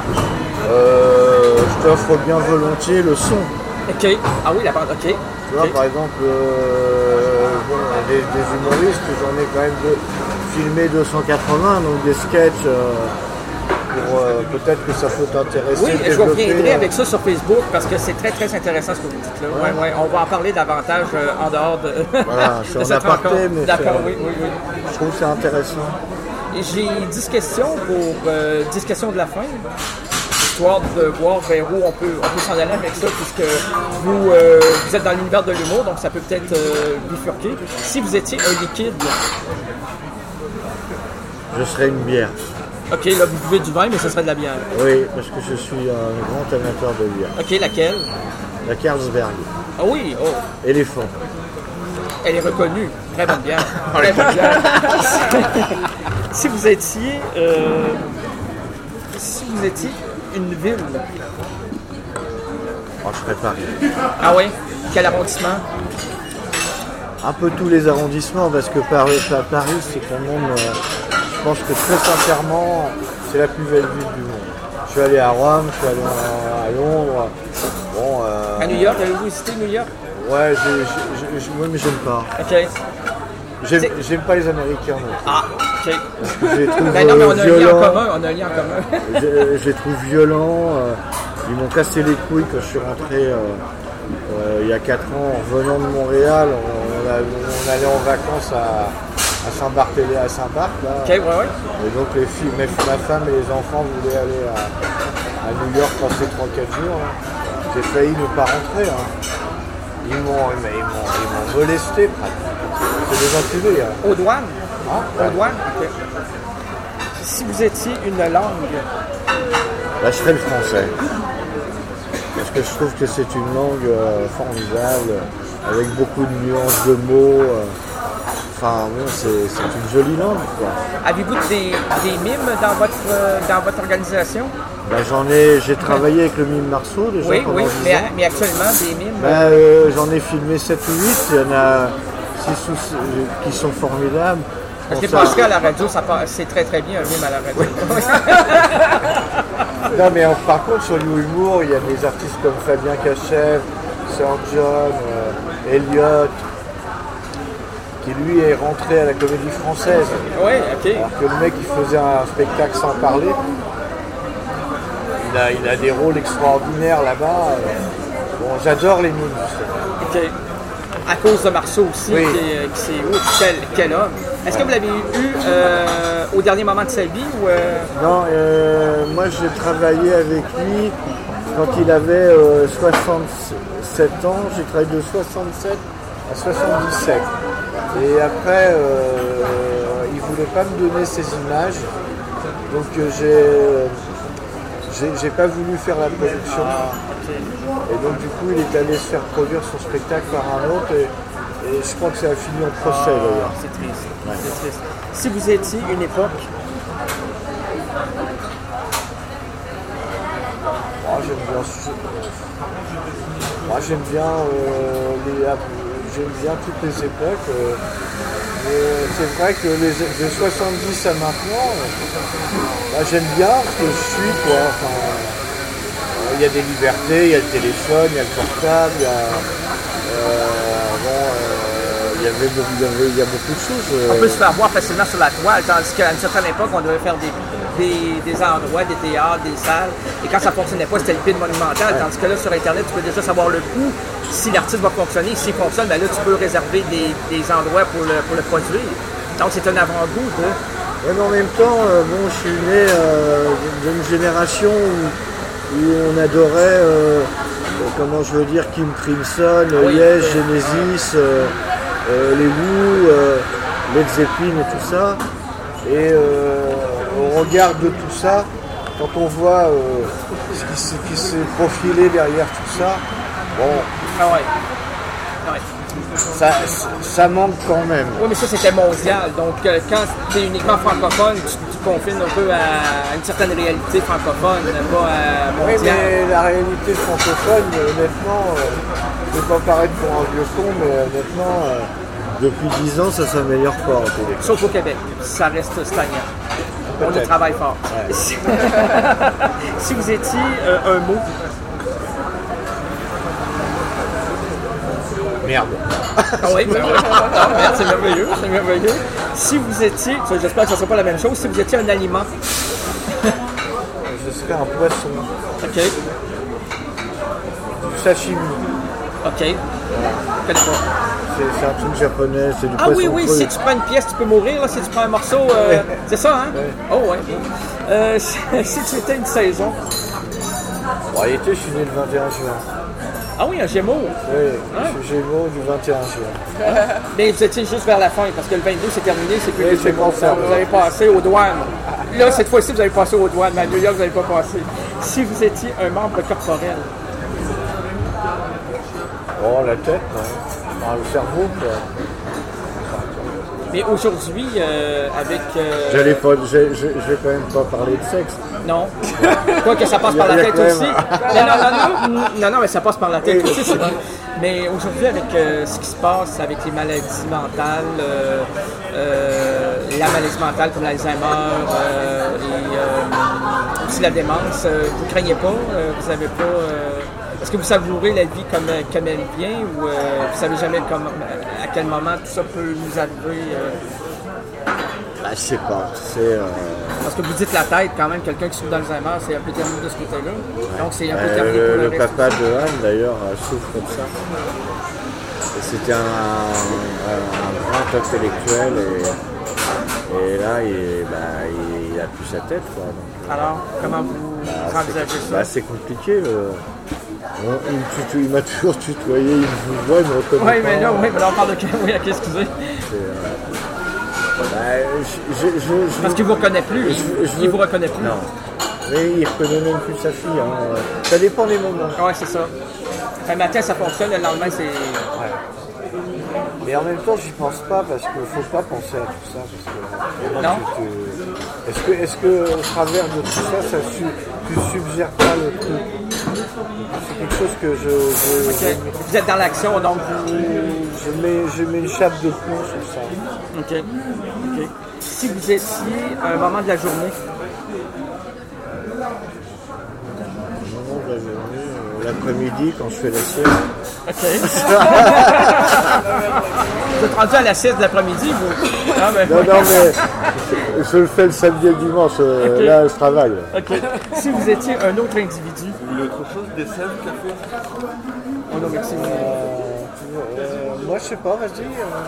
je t'offre bien volontiers le son. OK. Ah oui, la bande, OK. Tu vois, par exemple, des humoristes, j'en ai quand même filmé 280, donc des sketchs pour peut-être que ça peut t'intéresser. Oui, je vous reviendrai avec ça sur Facebook parce que c'est très très intéressant ce que vous dites là. Ouais. On va en parler davantage en dehors de, voilà, de cette aparté, rencontre. mais d'accord, oui. Je trouve que c'est intéressant. Et j'ai 10 questions pour 10 questions de la fin. Histoire de voir vers où on peut s'en aller avec ça, puisque vous êtes dans l'univers de l'humour, donc ça peut peut-être bifurquer. Si vous étiez un liquide, je serais une bière. OK, là vous buvez du vin, mais ce serait de la bière. Oui, parce que je suis un grand amateur de bière. OK, laquelle? La Carlsberg. Ah oui, oh. Éléphant. Elle est reconnue. Très bonne bière. Très bonne bière. Si vous étiez une ville. Oh, je serais Paris. Ah oui? Quel arrondissement? Un peu tous les arrondissements, parce que Paris c'est quand même, je pense que très sincèrement, c'est la plus belle ville du monde. Je suis allé à Rome, je suis allé à Londres. Bon, à New York, avez-vous visité New York? Ouais, ouais, mais j'aime pas. OK. J'aime pas les Américains. Ah, OK. Je les trouve Ben non, mais on a un lien en violents. commun. On a un lien en commun. Je les trouve violents. Ils m'ont cassé les couilles quand je suis rentré il y a 4 ans en revenant de Montréal. On allait en vacances à Saint-Barthélemy, à Saint-Barth. Là. OK, ouais. Et donc les filles, ma femme et les enfants voulaient aller à New York passer 3-4 jours. Là. J'ai failli ne pas rentrer. Hein. Ils m'ont molesté, pratiquement. C'est des enculés. Hein. Aux douanes? Ouais. Aux douanes? Ok. Si vous étiez une langue, Là, je serais le français. Parce que je trouve que c'est une langue formidable, avec beaucoup de nuances de mots. Enfin, bon, c'est une jolie langue, quoi. avez-vous des mimes dans votre organisation? Ben, j'ai travaillé avec le mime Marceau déjà Oui, pendant 10 ans. mais actuellement, des mimes? Ben, j'en ai filmé 7 ou 8, il y en a 6 ou 7 qui sont formidables. Parce que Bon, Pascal, à la radio, c'est très très bien un mime à la radio. Non, mais par contre, sur l'humour, il y a des artistes comme Fabien Cachev, Sir John, Elliott, qui lui est rentré à la Comédie Française. Oui, ok. Alors que le mec, il faisait un spectacle sans parler. Il a des rôles extraordinaires là-bas. Bon, j'adore les mimes. Ok. À cause de Marceau aussi, Oui. qui c'est ouf, quel homme. Est-ce que vous l'avez eu au dernier moment de sa vie ou Non, moi j'ai travaillé avec lui quand il avait 67 ans. J'ai travaillé de 67 à 77. Et après, il voulait pas me donner ses images. Donc j'ai pas voulu faire la production. Et donc du coup, il est allé se faire produire son spectacle par un autre. Et je crois que ça a fini en procès d'ailleurs. C'est triste. C'est triste. Si vous étiez une époque, J'aime bien toutes les époques. Mais c'est vrai que de 70 à maintenant, j'aime bien ce que je suis, quoi. Enfin, il y a des libertés, il y a le téléphone, il y a le portable, il y a beaucoup de choses. on peut se faire voir facilement sur la toile, tandis qu'à une certaine époque, on devait faire des endroits, des théâtres, des salles. Et quand ça ne fonctionnait pas, c'était le bid monumental. Tandis que là, sur Internet, tu peux déjà savoir le coût. Si l'artiste va fonctionner, s'il fonctionne, ben là, tu peux réserver des endroits pour le produire. Donc, c'est un avant-goût de... Ouais, mais en même temps, je suis né d'une génération où on adorait, Kim Crimson, Yes, Genesis, les Who, Led Zeppelin et tout ça. Et au regard de tout ça, quand on voit ce qui s'est profilé derrière tout ça, bon, ça manque quand même. Oui, mais ça, c'était mondial. Donc, quand tu es uniquement francophone, tu confines un peu à une certaine réalité francophone, pas Oui, mondiale. mais la réalité francophone, honnêtement, je ne vais pas paraître pour un vieux con, mais honnêtement, depuis 10 ans, ça s'améliore pas en tous les cas. Sauf au Québec, ça reste stagnant. On y Peut-être. travaille fort. Ouais. Si vous étiez un mot, Merde. ah oui, ben oui. Ah, merde, c'est merveilleux, c'est merveilleux. Si vous étiez, j'espère que ce ne sera pas la même chose, si vous étiez un aliment, Je serais un poisson. ok, Du sashimi. ok, je connais pas. C'est un truc japonais, c'est du Ah poisson oui, oui, cru. si tu prends une pièce, tu peux mourir, là, si tu prends un morceau, c'est ça, hein? Ouais. Oh ouais. Si tu étais une saison, Bon, l'été, je suis né le 21 juin. ah oui, un Gémeaux, Oui, je suis Gémeaux du 21 juin. mais vous étiez juste vers la fin, parce que le 22 c'est terminé, c'est plus Oui, les c'est Gémeaux. pour ça. Vous avez passé aux douanes. Là, cette fois-ci, vous avez passé aux douanes, mais à New York, vous n'avez pas passé. Si vous étiez un membre corporel, Oh, la tête, hein. Enfin, le cerveau, quoi. mais aujourd'hui, avec... Je vais quand même pas parler de sexe. Non. Quoi que ça passe par Il y la a tête quand même- aussi. Non, mais ça passe par la tête aussi, c'est vrai. Mais aujourd'hui, avec ce qui se passe avec les maladies mentales, la maladie mentale comme l'Alzheimer et aussi la démence, vous ne craignez pas? Vous avez pas... est-ce que vous savourez la vie comme elle vient ou vous savez jamais à quel moment tout ça peut nous arriver? Bah, je sais pas. C'est... Parce que vous dites la tête, quand même, quelqu'un qui souffre d'Alzheimer, c'est un peu terminé de ce côté-là. Donc c'est un peu terminé pour le le reste. papa de Anne, d'ailleurs, souffre de ça. Et c'était un grand intellectuel et là, il a plus sa tête, quoi. Donc, Alors, comment vous envisagez ça? c'est compliqué. Il m'a toujours tutoyé, il me voit, il me reconnaît Oui, pas. mais là, on parle de qui? Oui, ok, excusez. Parce qu'il vous reconnaît plus. Il vous reconnaît plus. Non. Mais il reconnaît même plus sa fille. Hein. Ça dépend des moments. Ouais, c'est ça. Un matin, ça fonctionne, le lendemain, c'est. Ouais. Mais en même temps, j'y pense pas parce qu'il faut pas penser à tout ça. Parce que, Non. Est-ce que au travers de tout ça, tu suggères pas le truc? C'est quelque chose que Ok. Vous êtes dans l'action, donc vous. je mets une chape de plomb sur ça. Ok. Ok. Si vous étiez à un moment de la journée, Au moment de la journée, l'après-midi, quand je fais la sieste. ok. Vous êtes rendu à la 6 de l'après-midi, vous? Ah, ben, Non, mais je le fais le samedi et le dimanche. Là, je travaille. Ok. Si vous étiez un autre individu, Vous voulez autre chose? Des sèves, café? on aurait dit. Moi, je sais pas, vas-y.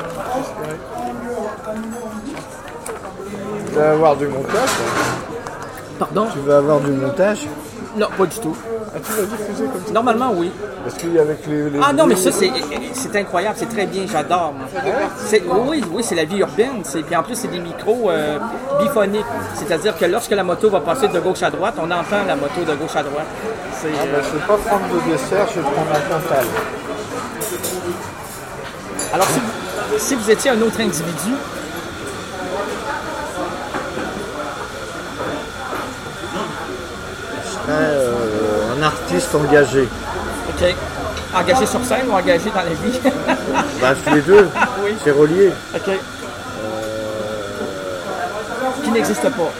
Tu vas avoir du montage. Pardon? Tu vas avoir du montage. Non, pas du tout. Ah, tu vas diffuser comme ça. Normalement, oui. Parce qu'il y a avec les Ah non, mais ça, c'est incroyable, c'est très bien, j'adore. Oui, c'est la vie urbaine. Puis en plus, c'est des micros biphoniques. C'est-à-dire que lorsque la moto va passer de gauche à droite, on entend la moto de gauche à droite. Je ne vais pas prendre de dessert, je vais prendre un Cantal. Alors, si vous étiez un autre individu, Je serais un artiste engagé. OK, engagé sur scène ou engagé dans la vie? Bah, les deux, Oui. c'est relié. OK. Qui n'existe pas.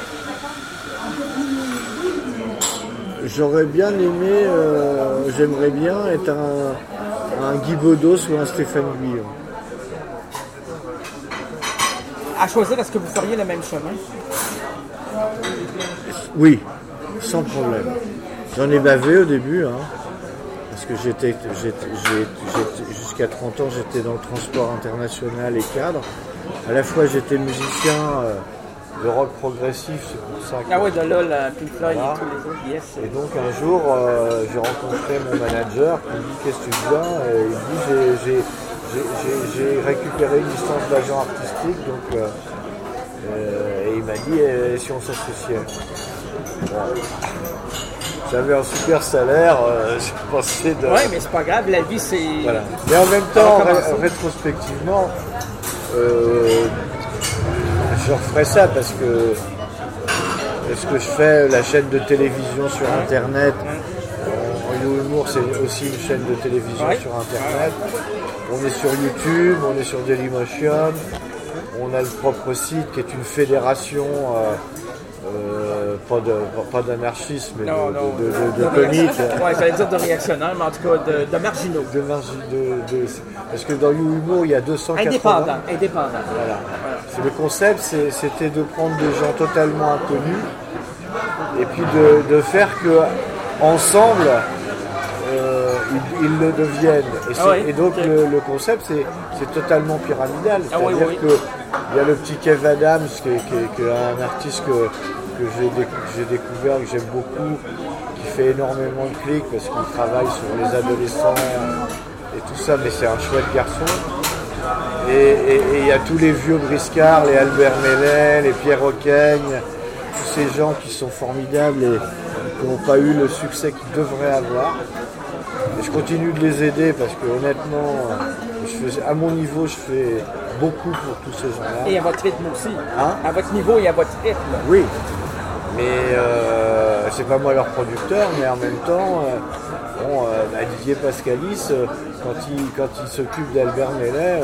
J'aurais bien aimé, j'aimerais bien être un Guy Bedos ou un Stéphane Guillon. À choisir, est-ce que vous feriez le même chemin? Oui, sans problème. J'en ai bavé au début, hein, parce que jusqu'à 30 ans, j'étais dans le transport international et cadre. À la fois, j'étais musicien de rock progressif, c'est pour ça que... Ah oui, de là, la Pink Floyd Voilà. et tous les autres, yes. Et donc un jour, j'ai rencontré mon manager qui me dit qu'est-ce que tu viens et il me dit j'ai récupéré une licence d'agent artistique donc et il m'a dit si on s'associait. Bon. J'avais un super salaire, j'ai pensé de. Oui, mais c'est pas grave, la vie c'est. Voilà. Mais en même Ça va temps, commencer. rétrospectivement, je referais ça parce que je fais la chaîne de télévision sur internet. You Humour, c'est aussi une chaîne de télévision Ouais. sur internet. On est sur YouTube, on est sur Dailymotion, on a le propre site qui est une fédération, pas d'anarchisme, mais Non, de comiques. Ouais, j'allais dire de réactionnaires, mais en tout cas de marginaux. Parce que dans You Humour, il y a 280. Indépendants. Voilà. Le concept, c'était de prendre des gens totalement inconnus et puis de faire que ensemble ils le deviennent. Et donc ok. le concept, c'est totalement pyramidal. Ah oui, C'est-à-dire oui. qu'il y a le petit Kev Adams, qui est un artiste que j'ai découvert, que j'aime beaucoup, qui fait énormément de clics parce qu'il travaille sur les adolescents et tout ça, mais c'est un chouette garçon. Et il y a tous les vieux briscards, les Albert Mellet, les Pierre Oquaigne, tous ces gens qui sont formidables et qui n'ont pas eu le succès qu'ils devraient avoir. Et je continue de les aider parce que honnêtement, à mon niveau, je fais beaucoup pour tous ces gens-là. Et à votre rythme aussi. Hein? À votre niveau et à votre rythme. Oui, mais c'est pas moi leur producteur, mais en même temps, Didier Pascalis, quand il s'occupe d'Albert Mellet,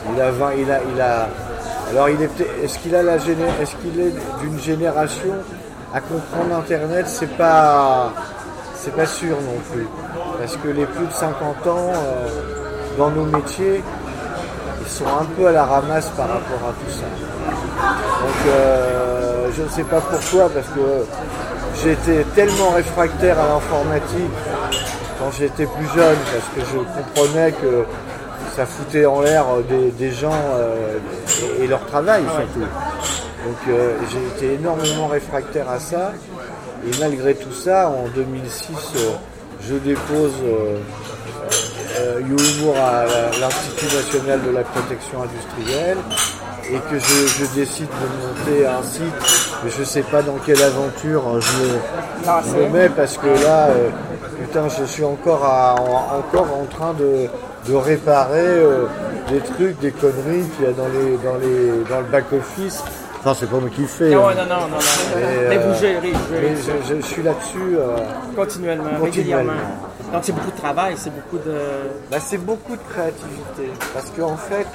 est-ce qu'il est d'une génération à comprendre Internet? C'est pas sûr non plus, parce que les plus de 50 ans dans nos métiers, ils sont un peu à la ramasse par rapport à tout ça. Donc je ne sais pas pourquoi, parce que j'étais tellement réfractaire à l'informatique quand j'étais plus jeune, parce que je comprenais que ça foutait en l'air des gens et leur travail surtout. Donc j'ai été énormément réfractaire à ça, et malgré tout ça, en 2006, je dépose You-Humour à l'Institut national de la protection industrielle et que je décide de monter un site, mais je sais pas dans quelle aventure je me mets parce que là, je suis encore en train de réparer des trucs, des conneries qu'il y a dans le back-office. Enfin, c'est pas moi qui le fais. Non. Mais vous gérez. Je suis là-dessus. Continuellement, régulièrement. Donc c'est beaucoup de travail, c'est beaucoup de... C'est beaucoup de créativité. Parce qu'en fait,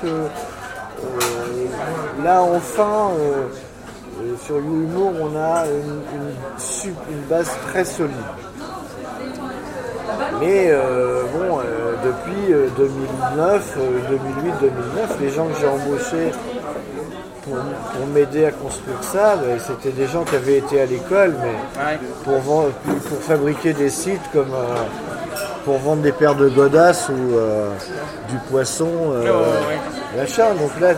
là enfin, sur You-Humour, on a une base très solide. Mais depuis 2009, 2008-2009, les gens que j'ai embauchés pour m'aider à construire ça, c'était des gens qui avaient été à l'école, mais pour fabriquer des sites comme pour vendre des paires de godasses ou du poisson, machin. Donc là,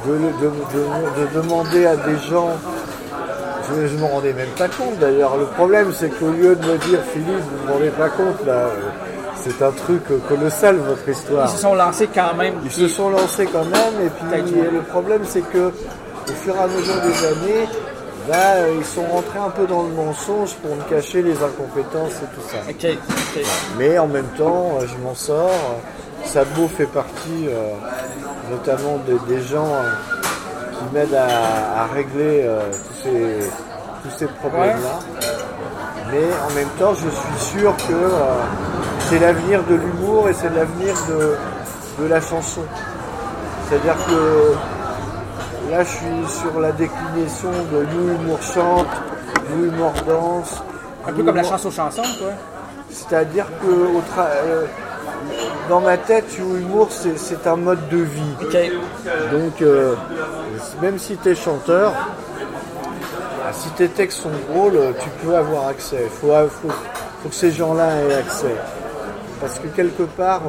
de demander à des gens, je ne m'en rendais même pas compte d'ailleurs. Le problème, c'est qu'au lieu de me dire Philippe, vous ne vous rendez pas compte là. C'est un truc colossal, votre histoire. Ils se sont lancés quand même. Ils se sont lancés quand même, et puis le problème, c'est que au fur et à mesure des années, ils sont rentrés un peu dans le mensonge pour me cacher les incompétences et tout ça. Okay. Mais en même temps, je m'en sors. Sabo fait partie, notamment des gens qui m'aident à régler tous ces problèmes-là. Mais en même temps, je suis sûr que c'est l'avenir de l'humour et c'est l'avenir de la chanson. C'est-à-dire que là, je suis sur la déclinaison de You-Humour chante, You-Humour danse. Un peu comme la chanson quoi. C'est-à-dire que dans ma tête, You-Humour, c'est un mode de vie. Okay. Donc, même si tu es chanteur, si tes textes sont drôles, tu peux avoir accès. Il faut que ces gens-là aient accès. Parce que quelque part,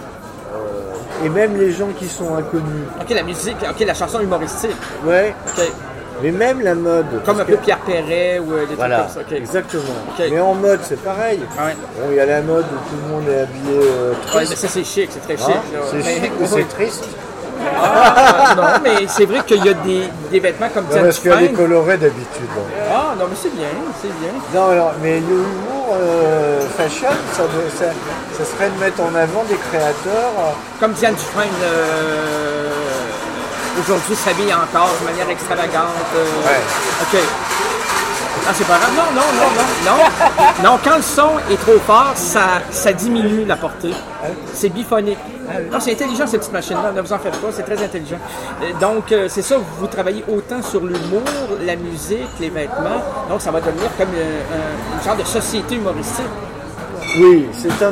et même les gens qui sont inconnus. Ok, la musique, la chanson humoristique. Ouais. Ok. Mais même la mode. Comme un peu Pierre Perret ou des trucs comme ça. Okay. Exactement. Okay. Mais en mode, c'est pareil. Ouais. Bon, il y a la mode où tout le monde est habillé triste. Mais ça, c'est chic, c'est très chic. C'est chic ou c'est triste? Non, mais c'est vrai qu'il y a des vêtements comme Diane parce qu'elle est colorée d'habitude. Non, mais c'est bien. Non, alors, mais You-Humour fashion, ça serait de mettre en avant des créateurs. Comme Diane Dufresne, aujourd'hui, s'habille encore de manière extravagante. Ok. Ah, c'est pas grave. Non. Non, quand le son est trop fort, ça diminue la portée. C'est biphonique. Non, c'est intelligent, cette petite machine-là. Ne vous en faites pas, c'est très intelligent. Donc, c'est ça, vous travaillez autant sur l'humour, la musique, les vêtements. Donc, ça va devenir comme une genre de société humoristique. Oui,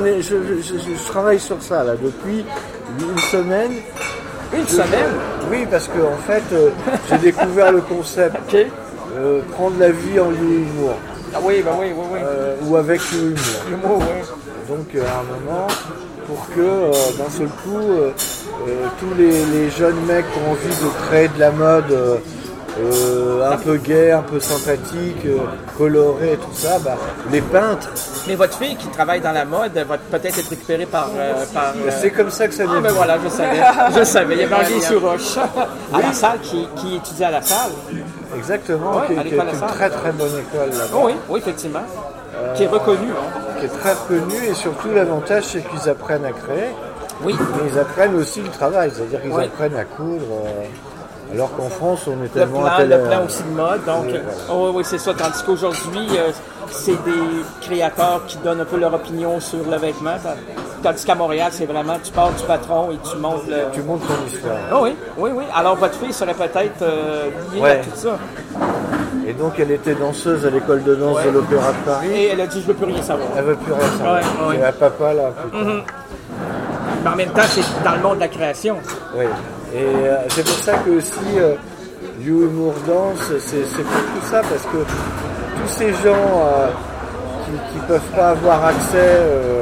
je travaille sur ça, là, depuis une semaine. Une semaine? Oui, parce que en fait, j'ai découvert le concept. Okay. Prendre la vie en You-Humour. Ah oui. Ou avec You-Humour. L'humour, oui. Donc, à un moment, pour que d'un seul coup, tous les jeunes mecs qui ont envie de créer de la mode un peu gay, un peu sympathique, coloré et tout ça, les peintres. Mais votre fille qui travaille dans la mode va peut-être être récupérée par c'est comme ça que ça Ah, mais voilà, je savais. Il y avait Anguille sur roche à la salle qui étudie à la salle. Exactement, qui est une très très bonne école là-bas. Oui, effectivement. Qui est reconnue. Qui est très reconnue et surtout l'avantage c'est qu'ils apprennent à créer. Oui. Mais ils apprennent aussi le travail, c'est-à-dire qu'ils apprennent à coudre. Alors qu'en France, on est tellement... Le plan aussi de mode, donc... Voilà. Oui, c'est ça. Tandis qu'aujourd'hui, c'est des créateurs qui donnent un peu leur opinion sur le vêtement. Tandis qu'à Montréal, c'est vraiment, tu pars du patron et tu montes le... Tu montes ton histoire. Oui. Alors, votre fille serait peut-être liée à tout ça. Et donc, elle était danseuse à l'école de danse de l'Opéra de Paris. Et elle a dit, je veux plus rien savoir. Elle veut plus rien savoir. Ouais. C'est un papa, là, putain. Mm-hmm. Mais en même temps, c'est dans le monde de la création. Oui. Et c'est pour ça que aussi You-Humour danse, c'est pour tout ça, parce que tous ces gens qui ne peuvent pas avoir accès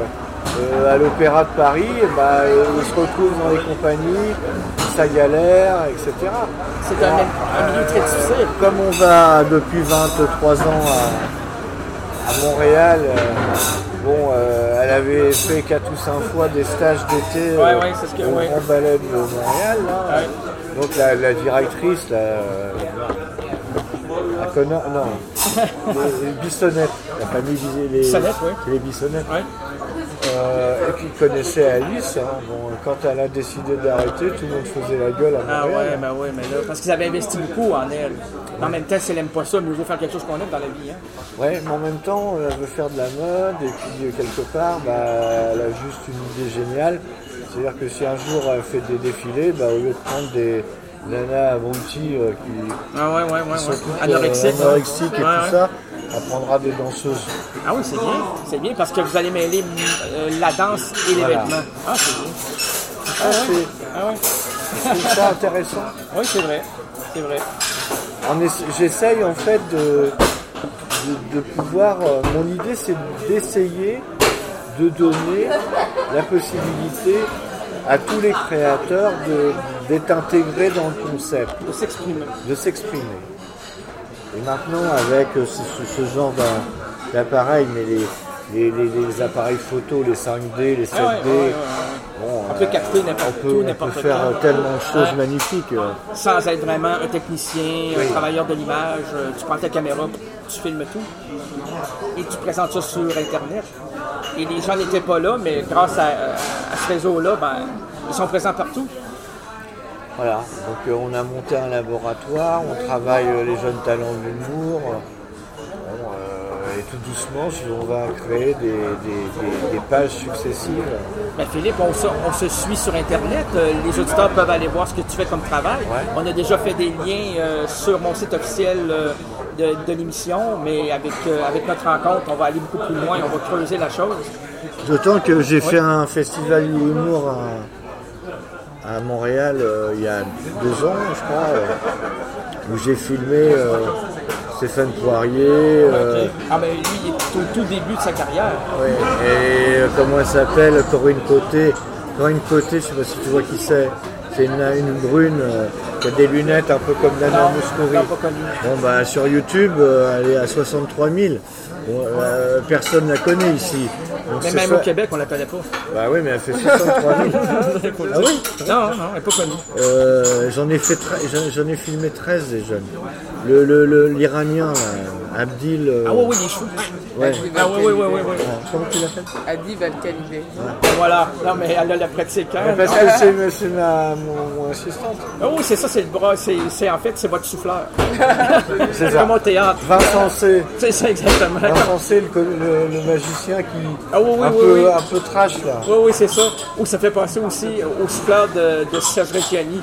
à l'Opéra de Paris, ils se retrouvent dans les compagnies, ça galère, etc. C'est un milieu très difficile. Comme on va depuis 23 ans à Montréal, Bon, elle avait fait 4 ou 5 fois des stages d'été Ouais, c'est ce que- au ouais. Grand Ballet de Montréal. Là. Ouais. Donc la directrice, la Connor, non, les Bissonnette, la famille les Bissonnette, oui. les Bissonnette. Ouais. Et qui connaissait Alice. Hein. Bon, quand elle a décidé d'arrêter, tout le monde faisait la gueule à Ah Montréal. ouais, mais là, parce qu'ils avaient investi beaucoup en elle. En même temps, si elle n'aime pas ça, mieux vaut faire quelque chose qu'on aime dans la vie. Hein. Ouais, mais en même temps, elle veut faire de la mode et puis quelque part, elle a juste une idée géniale. C'est-à-dire que si un jour elle fait des défilés, au lieu de prendre des nanas abruties qui Ah ouais. sont toutes Anorexique. anorexiques et Ouais, tout ça, elle prendra des danseuses. Ah oui, c'est bien parce que vous allez mêler la danse et les Voilà. vêtements. Ah, c'est bien. Ah ouais. C'est ça intéressant. Oui, c'est vrai. J'essaye en fait de pouvoir. Mon idée, c'est d'essayer de donner la possibilité à tous les créateurs d'être intégrés dans le concept, De s'exprimer. Et maintenant, avec ce genre d'appareil, mais les appareils photo, les 5D, les 7D, bon, On peut capter n'importe où, on peut n'importe faire quand. tellement de choses magnifiques. Sans être vraiment un technicien, un travailleur de l'image. Tu prends ta caméra, tu filmes tout et tu présentes ça sur Internet. Et les gens n'étaient pas là, mais grâce à ce réseau-là, ils sont présents partout. Voilà, donc on a monté un laboratoire, on travaille les jeunes talents de l'humour. Et tout doucement, on va créer des pages successives. Philippe, on se suit sur Internet. Les auditeurs peuvent aller voir ce que tu fais comme travail. Ouais. On a déjà fait des liens sur mon site officiel de l'émission, mais avec notre rencontre, on va aller beaucoup plus loin, on va creuser la chose. D'autant que j'ai fait un festival d'humour à Montréal il y a 2 ans, je crois, où j'ai filmé Stéphane Poirier. Ah mais lui, il est au tout début de sa carrière. Ouais, et comment elle s'appelle, Corinne Côté. Corinne Côté, je sais pas si tu vois qui c'est. C'est une brune qui a des lunettes un peu comme Nana Mouskouri. Non, pas connu. Bon, sur YouTube, elle est à 63 000. Bon, personne ne la connaît ici. Donc, Mais c'est même ça. au Québec, on la connaît pas. Bah oui, mais elle fait 63 000. Ah oui? Non, elle n'est pas connue. J'en ai filmé 13 des jeunes. L'Iranien, là, Abdil. Ah oui, les cheveux. Ouais. Ah oui. Comment tu l'appelles? Adi Valcalibé. Voilà. Non, mais elle a la pratique. Hein? Parce que c'est mon assistante. Ah oui, c'est ça, c'est le bras. En fait, c'est votre souffleur. C'est C'est comme ça. au théâtre. Vincent C. C'est ça, exactement. Vincent C, le magicien qui. Ah oui, oui. Un peu trash, là. Oui, c'est ça. Ou ça fait penser aussi au souffleur de Serge Reggiani.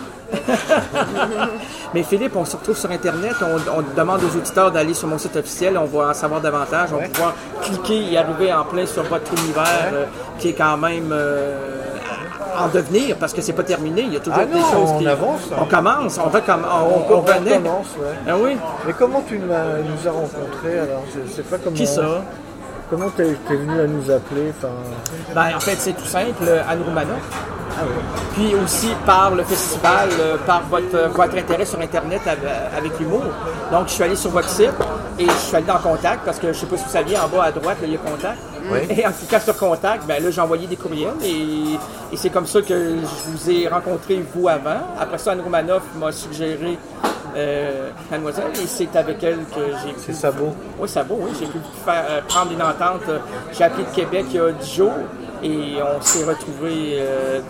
Mais Philippe, on se retrouve sur Internet, on demande aux auditeurs d'aller sur mon site officiel, on va en savoir davantage, on va pouvoir cliquer et arriver en plein sur votre univers qui est quand même en devenir, parce que c'est pas terminé, il y a toujours des choses on qui... avance. On commence, on renaît. commence, ouais. Ah oui? Mais comment tu nous as rencontrés alors? Je sais pas comment. Qui ça? Comment t'es venu à nous appeler? En fait, c'est tout simple, Anne Roumanoff. Puis aussi par le festival, par votre intérêt sur Internet avec l'humour. Donc, je suis allé sur votre site et je suis allé dans Contact parce que je ne sais pas si vous saviez, en bas à droite, là, il y a Contact. Oui. Et en cliquant sur Contact, là, j'ai envoyé des courriels et c'est comme ça que je vous ai rencontré, vous, avant. Après ça, Anne Roumanoff m'a suggéré Mademoiselle et c'est avec elle que j'ai pu... C'est Sabot. Oui, Sabot, oui. J'ai pu prendre une entente. J'ai appelé de Québec il y a 10 jours. Et on s'est retrouvés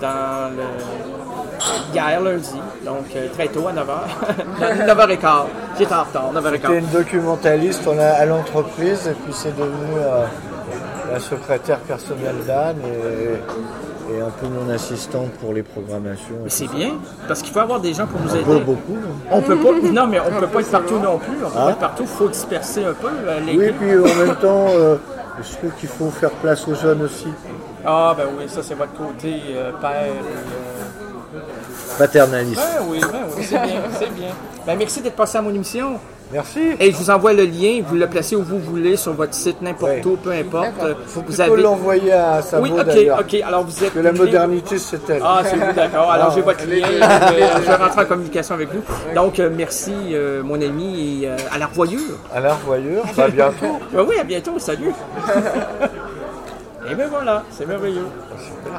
hier, lundi, donc très tôt, à 9h. 9h15. J'étais en retard, 9h15. J'étais une documentaliste à l'entreprise et puis c'est devenu la secrétaire personnelle d'Anne et un peu mon assistante pour les programmations. Mais c'est bien, parce qu'il faut avoir des gens pour nous aider. Beaucoup. On peut pas, non, mais on peut pas être partout non plus. On peut pas être partout, il faut disperser un peu l'équipe. Oui, puis en même temps, je trouve qu'il faut faire place aux jeunes aussi. Ah, ben oui, ça c'est votre côté père. Paternaliste. Ben oui, c'est bien, c'est bien. Ben merci d'être passé à mon émission. Merci. Et je vous envoie le lien, vous le placez où vous voulez, sur votre site, n'importe où, peu importe. Faut Vous plutôt l'envoyer à Sabot Oui, d'ailleurs. ok. Alors vous êtes... Que la modernité, c'est elle. Ah, c'est vous, d'accord. Alors j'ai votre lien, je vais rentrer en communication avec vous. Donc merci, mon ami, et à la revoyure. À la revoyure, à bientôt. Oui, à bientôt, salut. ben voilà, c'est merveilleux. Super.